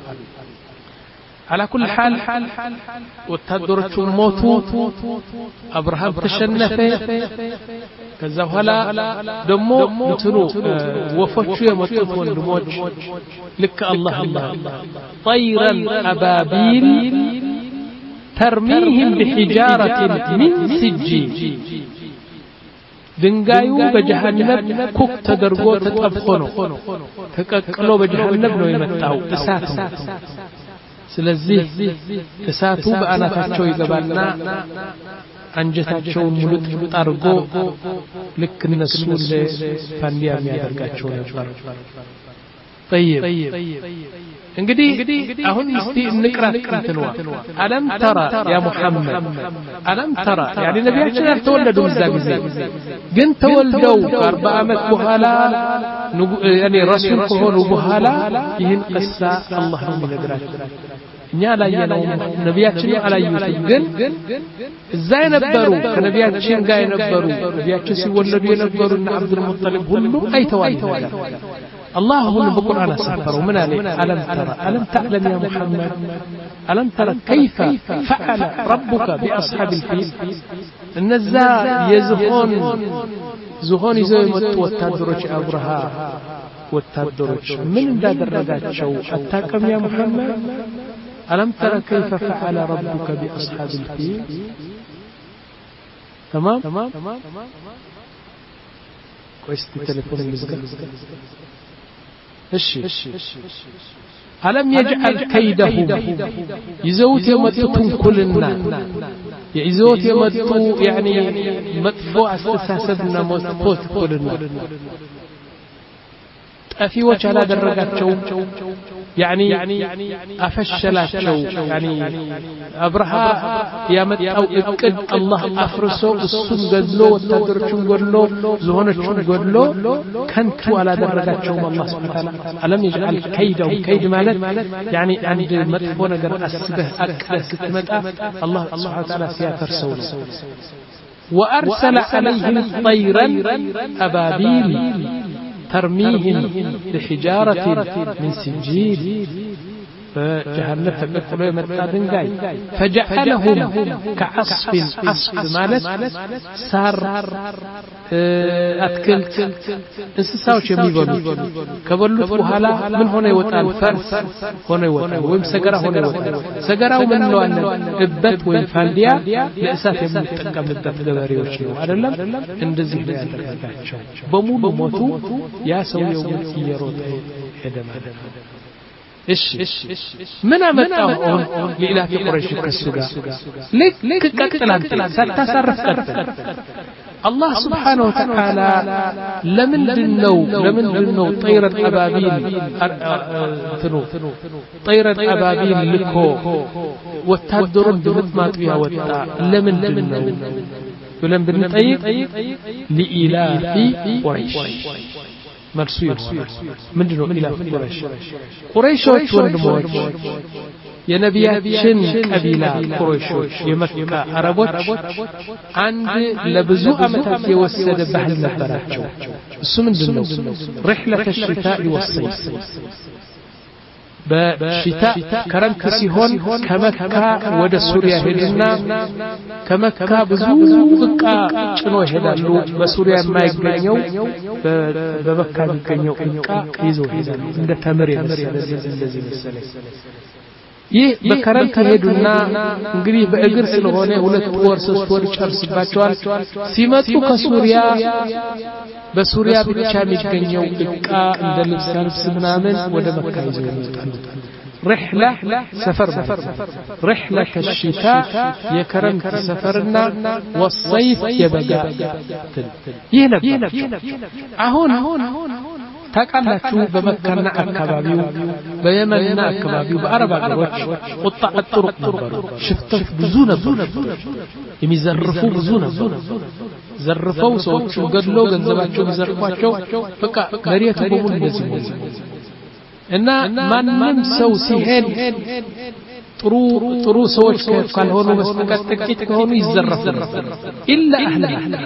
على كل حال ወታደሮቹ ሞቱ አብርሃም ተሸነፈ ከዛ በኋላ ደሞ እንትኑ ወፎቹ የመጡት ወንድሞች ልክ አላህ አላህ طيرا أبابيل ترميهم بحجارة من سجيل ድንጋዩ በጀሃነም ኩክ ተደርጎ ተጠብቆ ነው ተቀቅሎ በጀሃነም ነው የመጣው እሳት ነው ስለዚህ እሳቱ በአናታቸው ይገባልና አንጀታቸውን ሙሉጥ አርጎ ልክ እነሱ ለፋንዲያ የሚያደርጋቸው ነበር طيب እንግዲህ አሁን እስቲ እንቅራት እንትነዋ አለም ተራ ያ ሙሐመድ አለም ተራ يعني ነብያችን አልተወለዱም እዛ ጊዜ ግን ተወልደው ከአርባ ዓመት በኋላ يعني ረሱል ከሆኑ በኋላ ይህን ቅሳ አላህ ነው የሚነግራቸው እኛ ላየነው ነብያችን አላዩትም ግን እዛ የነበሩ ከነብያችን ጋር የነበሩ ነብያችን ሲወለዱ የነበሩና አብዱል ሙጠሊብ ሁሉ አይተዋል الله هو بالقرآن سفره من عليه ألم ترى ألم تعلم يا محمد ألم ترى كيف فعل ربك بأصحاب الفيل النزا يزهون زهون يزوي والتدرج أبرها والتدرج من ذا درجات شو أتاكم يا محمد ألم ترى كيف فعل ربك بأصحاب الفيل تمام كويس التليفون المزقر እሺ አለም يجعل كيدهم ይዘውት የመጡትን ኩልና ይዘውት የመጡ يعني መጥፎ አስተሳሰብና መጥፎ ኩልና ጠፊዎች አላደረጋቸው يعني አፈሸላቸው يعني አብርሃ ያመጣው እቅድ አላህ አፍርሶ እሱን ገድሎ ወታደሮቹን ገድሎ ዝሆኖቹን ገድሎ ከንቱ አላደረጋቸው አላህ Subhanahu Wa Ta'ala አለም يجعل كيدهم كيد ማለት يعني አንድ መጥፎ ነገር አስበህ አቅደህ ስትመጣ አላህ Subhanahu Wa Ta'ala ሲያፈርሰው ነው وارسل عليهم طيرا ابابيل ترميهم بحجارة من سجيل فجهنم تقفلوا يمتى دنقاي فجعلهم كعصف عصف مالت سار أتكلت انسساوش يميبوني كبلوت بحالا من هنا يوطان فرس هنا يوطان ويم سقرا هنا يوطان سقرا ومن لو أن إبت وين فانديا لإسات يمتقم لبت دباري وشيو أدلم اندزي لي أدركاتشو بمولو موتو يا سوي يوم يروت هدم إيش من أمتهم لإله قريش كالسجا لك لك قتلا ستصرف قتل الله سبحانه وتعالى لمن دنو لمن دنو طير الأبابيل تنو طير الأبابيل لكو وتهدرون بمطمات بها وتا لمن دنو ولم بنطيب لإله قريش مرسول من دنو إله قريش قريشوች ወንድሞች የነቢያችን ቀቢላ ቁረይሾች የመካ አረቦች አንድ ለብዙ አመታት የወሰደ ባህል ነበራቸው እሱ ምንድነው رحلة الشتاء والصيف በሽታ ከረምት ሲሆን ከመካ ወደ ሱሪያ ሄድና ከመካ ብዙ ዕቃ ጭኖ ይሄዳሉ በሱሪያ የማይገኘው በመካ የሚገኘው ዕቃ ይዘው ይሄዳሉ እንደ ተምር እንደዚህ መሰለኝ ይህ በከረምት ሄዱና እንግዲህ በእግር ስለሆነ ሁለት ወር ሶስት ወር ጨርስባቸዋል ሲመጡ ከሱሪያ በሱሪያ ብቻ የሚገኘው ዕቃ እንደ ልብስ ልብስ ምናምን ወደ መካ ይዘው ይመጣሉ رحلة سفر رحلة الشتاء يكرمت سفرنا والصيف يبقى يهنب أهون ታቃላችሁ በመካና አካባቢው በየመንና አካባቢው በአረብ አገሮች ቁጣዕ ጥሩቅ ነበሩ ሽፍቶች ብዙ ነበሩ የሚዘርፉ ብዙ ነበሩ ዘርፈው ሰዎች ገድለው ገንዘባቸው ይዘርፏቸው በቃ መሪያቱ በሙሉ እንደዚህ ነው እና ማንንም ሰው ሲሄድ ጥሩ ጥሩ ሰዎች ካልሆኑ በስተቀር ጥቂት ከሆኑ ይዘረፉ ኢላ አህለ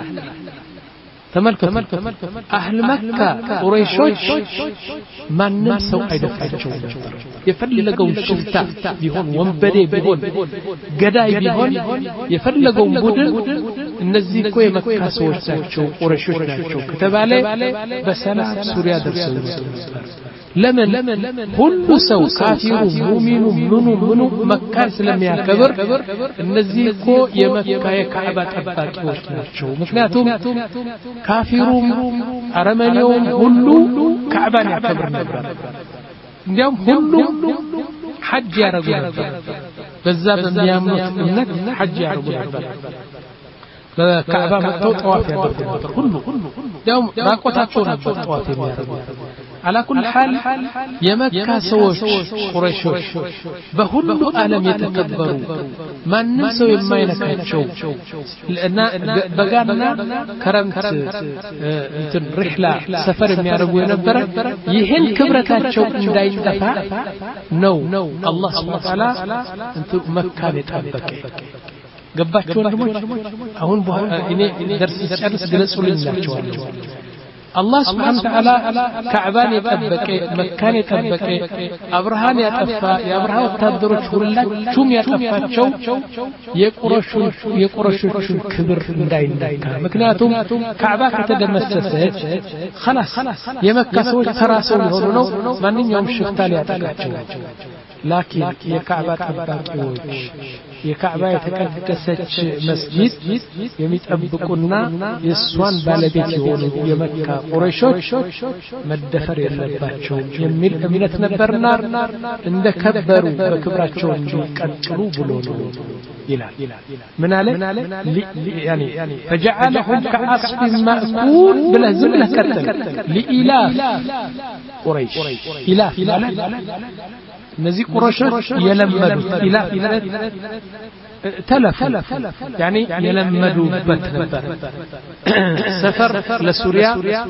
ተመልከቱ አህል መካ ቁረይሾች ማንም ሰው አይደፍራቸው ነበር የፈለገው ሽፍታ ቢሆን ወንበዴ ቢሆን ገዳይ ቢሆን የፈለገው ቡድን እነዚህ እኮ የመካ ሰዎች ናቸው ቁረይሾች ናቸው ከተባለ በሰላም ሱሪያ ደርሰው ነበር ለምን ሁሉ ሰው ካፊሩ ሙእሚኑ ምኑ ምኑ መካን ስለሚያከብር እነዚህ እኮ የመካ የካዕባ ጠባቂዎች ናቸው ምክንያቱም ካፊሩም አረመኔውም ሁሉ ካዕባን ያከብር ነበር እንዲያውም ሁሉ ሐጅ ያደርጉ ነበር በዛ በሚያምኑት እምነት ሐጅ ያደርጉ ነበር በካዕባ መጥተው ጠዋፍ ያደርጉ ነበር ሁሉ እንዲያውም ራቆታቸው ነበር ጠዋፍ የሚያደርጉት على كل حال يمكى سوش قريشوش بهلو عالم يتكبروا ما ننسوا يما ينكاتشو لأن بقالنا كرمت رحلة سفر مياربو ينبرا يهن كبرتاتشو انداين دفع نو الله سبحانه وتعالى انتو مكة يتحبك قباتشو وندموش اهون درس سيارس قلسوا لنلاكشو الله سبحانه وتعالى كعبان يطبق مكان يطبق ابراهام يطفى يا ابراهام وتدرج ሁላችሁም ያጠፋቸው የቁረሾች የቁረሾች ክብር እንዳይነካ ምክንያቱም ካዕባ ከተደመሰሰች خلاص የመካ ሰዎች ተራሰው ሊሆኑ ነው ማንኛውም ሽፍታ ሊያጠቃቸው ላኪን የካዕባ ጠባቂዎች የካዕባ የተቀደሰች መስጂድ የሚጠብቁና የሷን ባለቤት የሆኑ የመካ ቁረይሾች መደፈር የለባቸው የሚል እምነት ነበርና እንደከበሩ በክብራቸው እንዲቀጥሉ ብሎ ነው ይላል ምን አለ ያኒ فجعلهم كعصف مأكول بلا زبل كتل لإلاف قريش إلاف ማለት እነዚህ ቁረይሾች የለመዱት ኢላፍ ማለት ተለፍ يعني የለመዱበት ነበር ሰፈር ለሱሪያ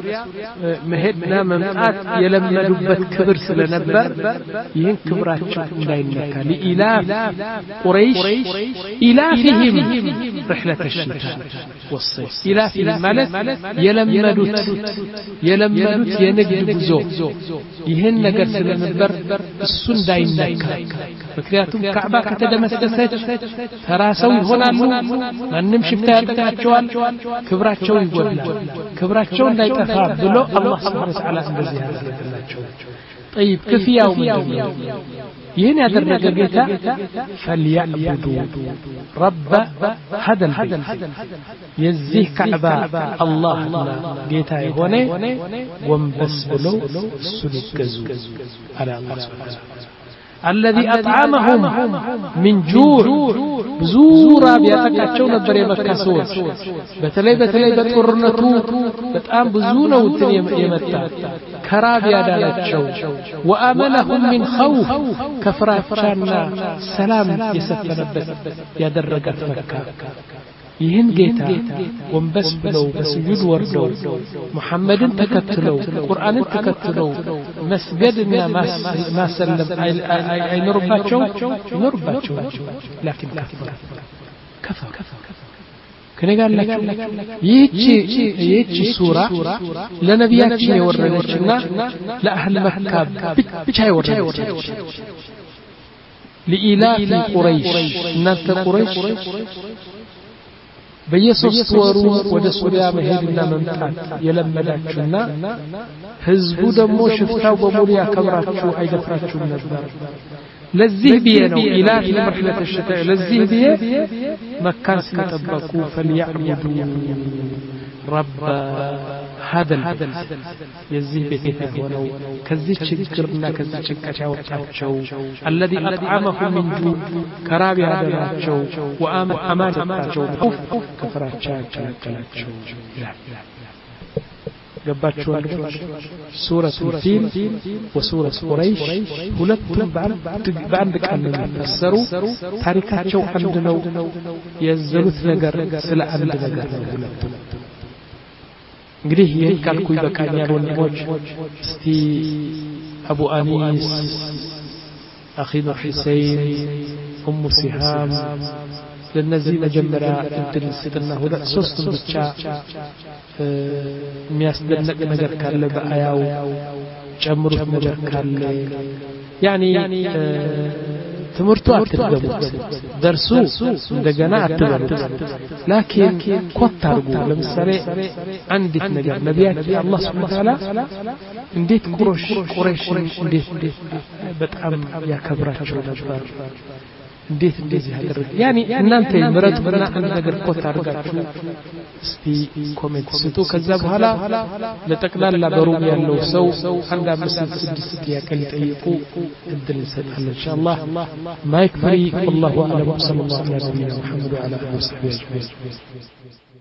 መሄድና መምጣት የለመዱበት ክብር ስለነበር ይህን ክብራቸው እንዳይነካ لإلاف قريش إلافهم رحلة الشتاء والصيف إلافهم ማለት የለመዱት የለመዱት የንግድ ጉዞ ይህን ነገር ስለነበር እሱ እንዳይነካ ምክንያቱም ካዕባ ከተደመሰሰች ተራሰው ይሆናሉ ማንንም ሽፍታ ያጠቃቸዋል ክብራቸው ይጎድላል ክብራቸው እንዳይጠፋ ብሎ አላህ Subhanahu Wa Ta'ala እንደዚህ ያደረገላቸው طيب ክፍያው ምንድነው ይህን ያደረገ ጌታ فليعبدوا رب هذا البيت የዚህ ካዕባ አላህ ጌታ የሆነ ወንበስ ብሎ እሱን ይገዙ አለ አላህ Subhanahu Wa Ta'ala الذي أطعمهم من جوع بزورا بيتكاچو ነበር የመካ ሰዎች በተለይ በተለይ በጦርነቱ በጣም ብዙ ነው የመጣ ከራብ ያዳላቸው وآمنهم من خوف ከፍራቻና ሰላም የሰፈነበት ያደረጋት መካ ይህን ጌታ ወንበስ ብለው በስጁድ ወርደው ሙሐመድን ተከትለው ቁርአንን ተከትለው መስገድና ማሰለም አይኖርባቸው ይኖርባቸው لكن كفر كفر ከነጋላችሁ ይህች ይህች ሱራ ለነቢያችን የወረደችና ለአህል መካ ብቻ የወረደች لإلاف قريش እናንተ ቁረይሽ በየሶስት ወሩ ወደ ሱሪያ መሄድና መምጣት የለመዳችሁና ህዝቡ ደግሞ ሽፍታው በሙሉ ያከብራችሁ አይደፍራችሁ ነበር ለዚህ ቢየ ነው ኢላፍ መርህለት الشتاء ለዚህ ቢየ መካን ሲጠበቁ فليعبدوا رب هذا البيت የዚህ ቤት የሆነው ከዚህ ችግርና ከዚህ ጭንቀት ያወጣቸው الذي أطعمهم من جوع ከራብ ያደራቸው ወአማናቸው ከፍራቻ ያከለከላቸው ገባችሁ ወንድሞች ሱረቱ ፊል ወሱረቱ ቁረይሽ ሁለቱም በአንድ ቃል ነው የሚፈሰሩ ታሪካቸው አንድ ነው የዘሉት ነገር ስለ አንድ ነገር ነው ሁለቱም እንግዲህ ይህን ካልኩ ይበቃኛል ወንድሞች እስቲ አቡ አኒስ አኺኑ ሁሰይን ኡሙ ሲሃም ለነዚህ መጀመሪያ እድል ስጥና ሁለት ሶስት ብቻ የሚያስደንቅ ነገር ካለ በአያው ጨምሩት ነገር ካለ ያኒ ትምርቱ አትደገሙት ደርሱ እንደገና አትበሉት ላኪን ኮት አርጉ ለምሳሌ አንዲት ነገር ነቢያችን አላህ Subhanahu Wa Ta'ala እንዴት ቁረሽ ቁረሽ እንዴት በጣም ያከብራቸው ነበር እንዴት እንደዚህ ያደረገ ያኒ እናንተ ምረጡና አንድ ነገር ኮት አርጋችሁ እስቲ ኮሜንት ስጡ ከዛ በኋላ ለጠቅላላ በሩም ያለው ሰው አንድ አምስት ስድስት ጥያቄ ሊጠይቁ እድል እንሰጣለን ኢንሻአላህ ማይክ ፍሪ والله اعلم صلى الله عليه وسلم محمد وعلى اله وصحبه اجمعين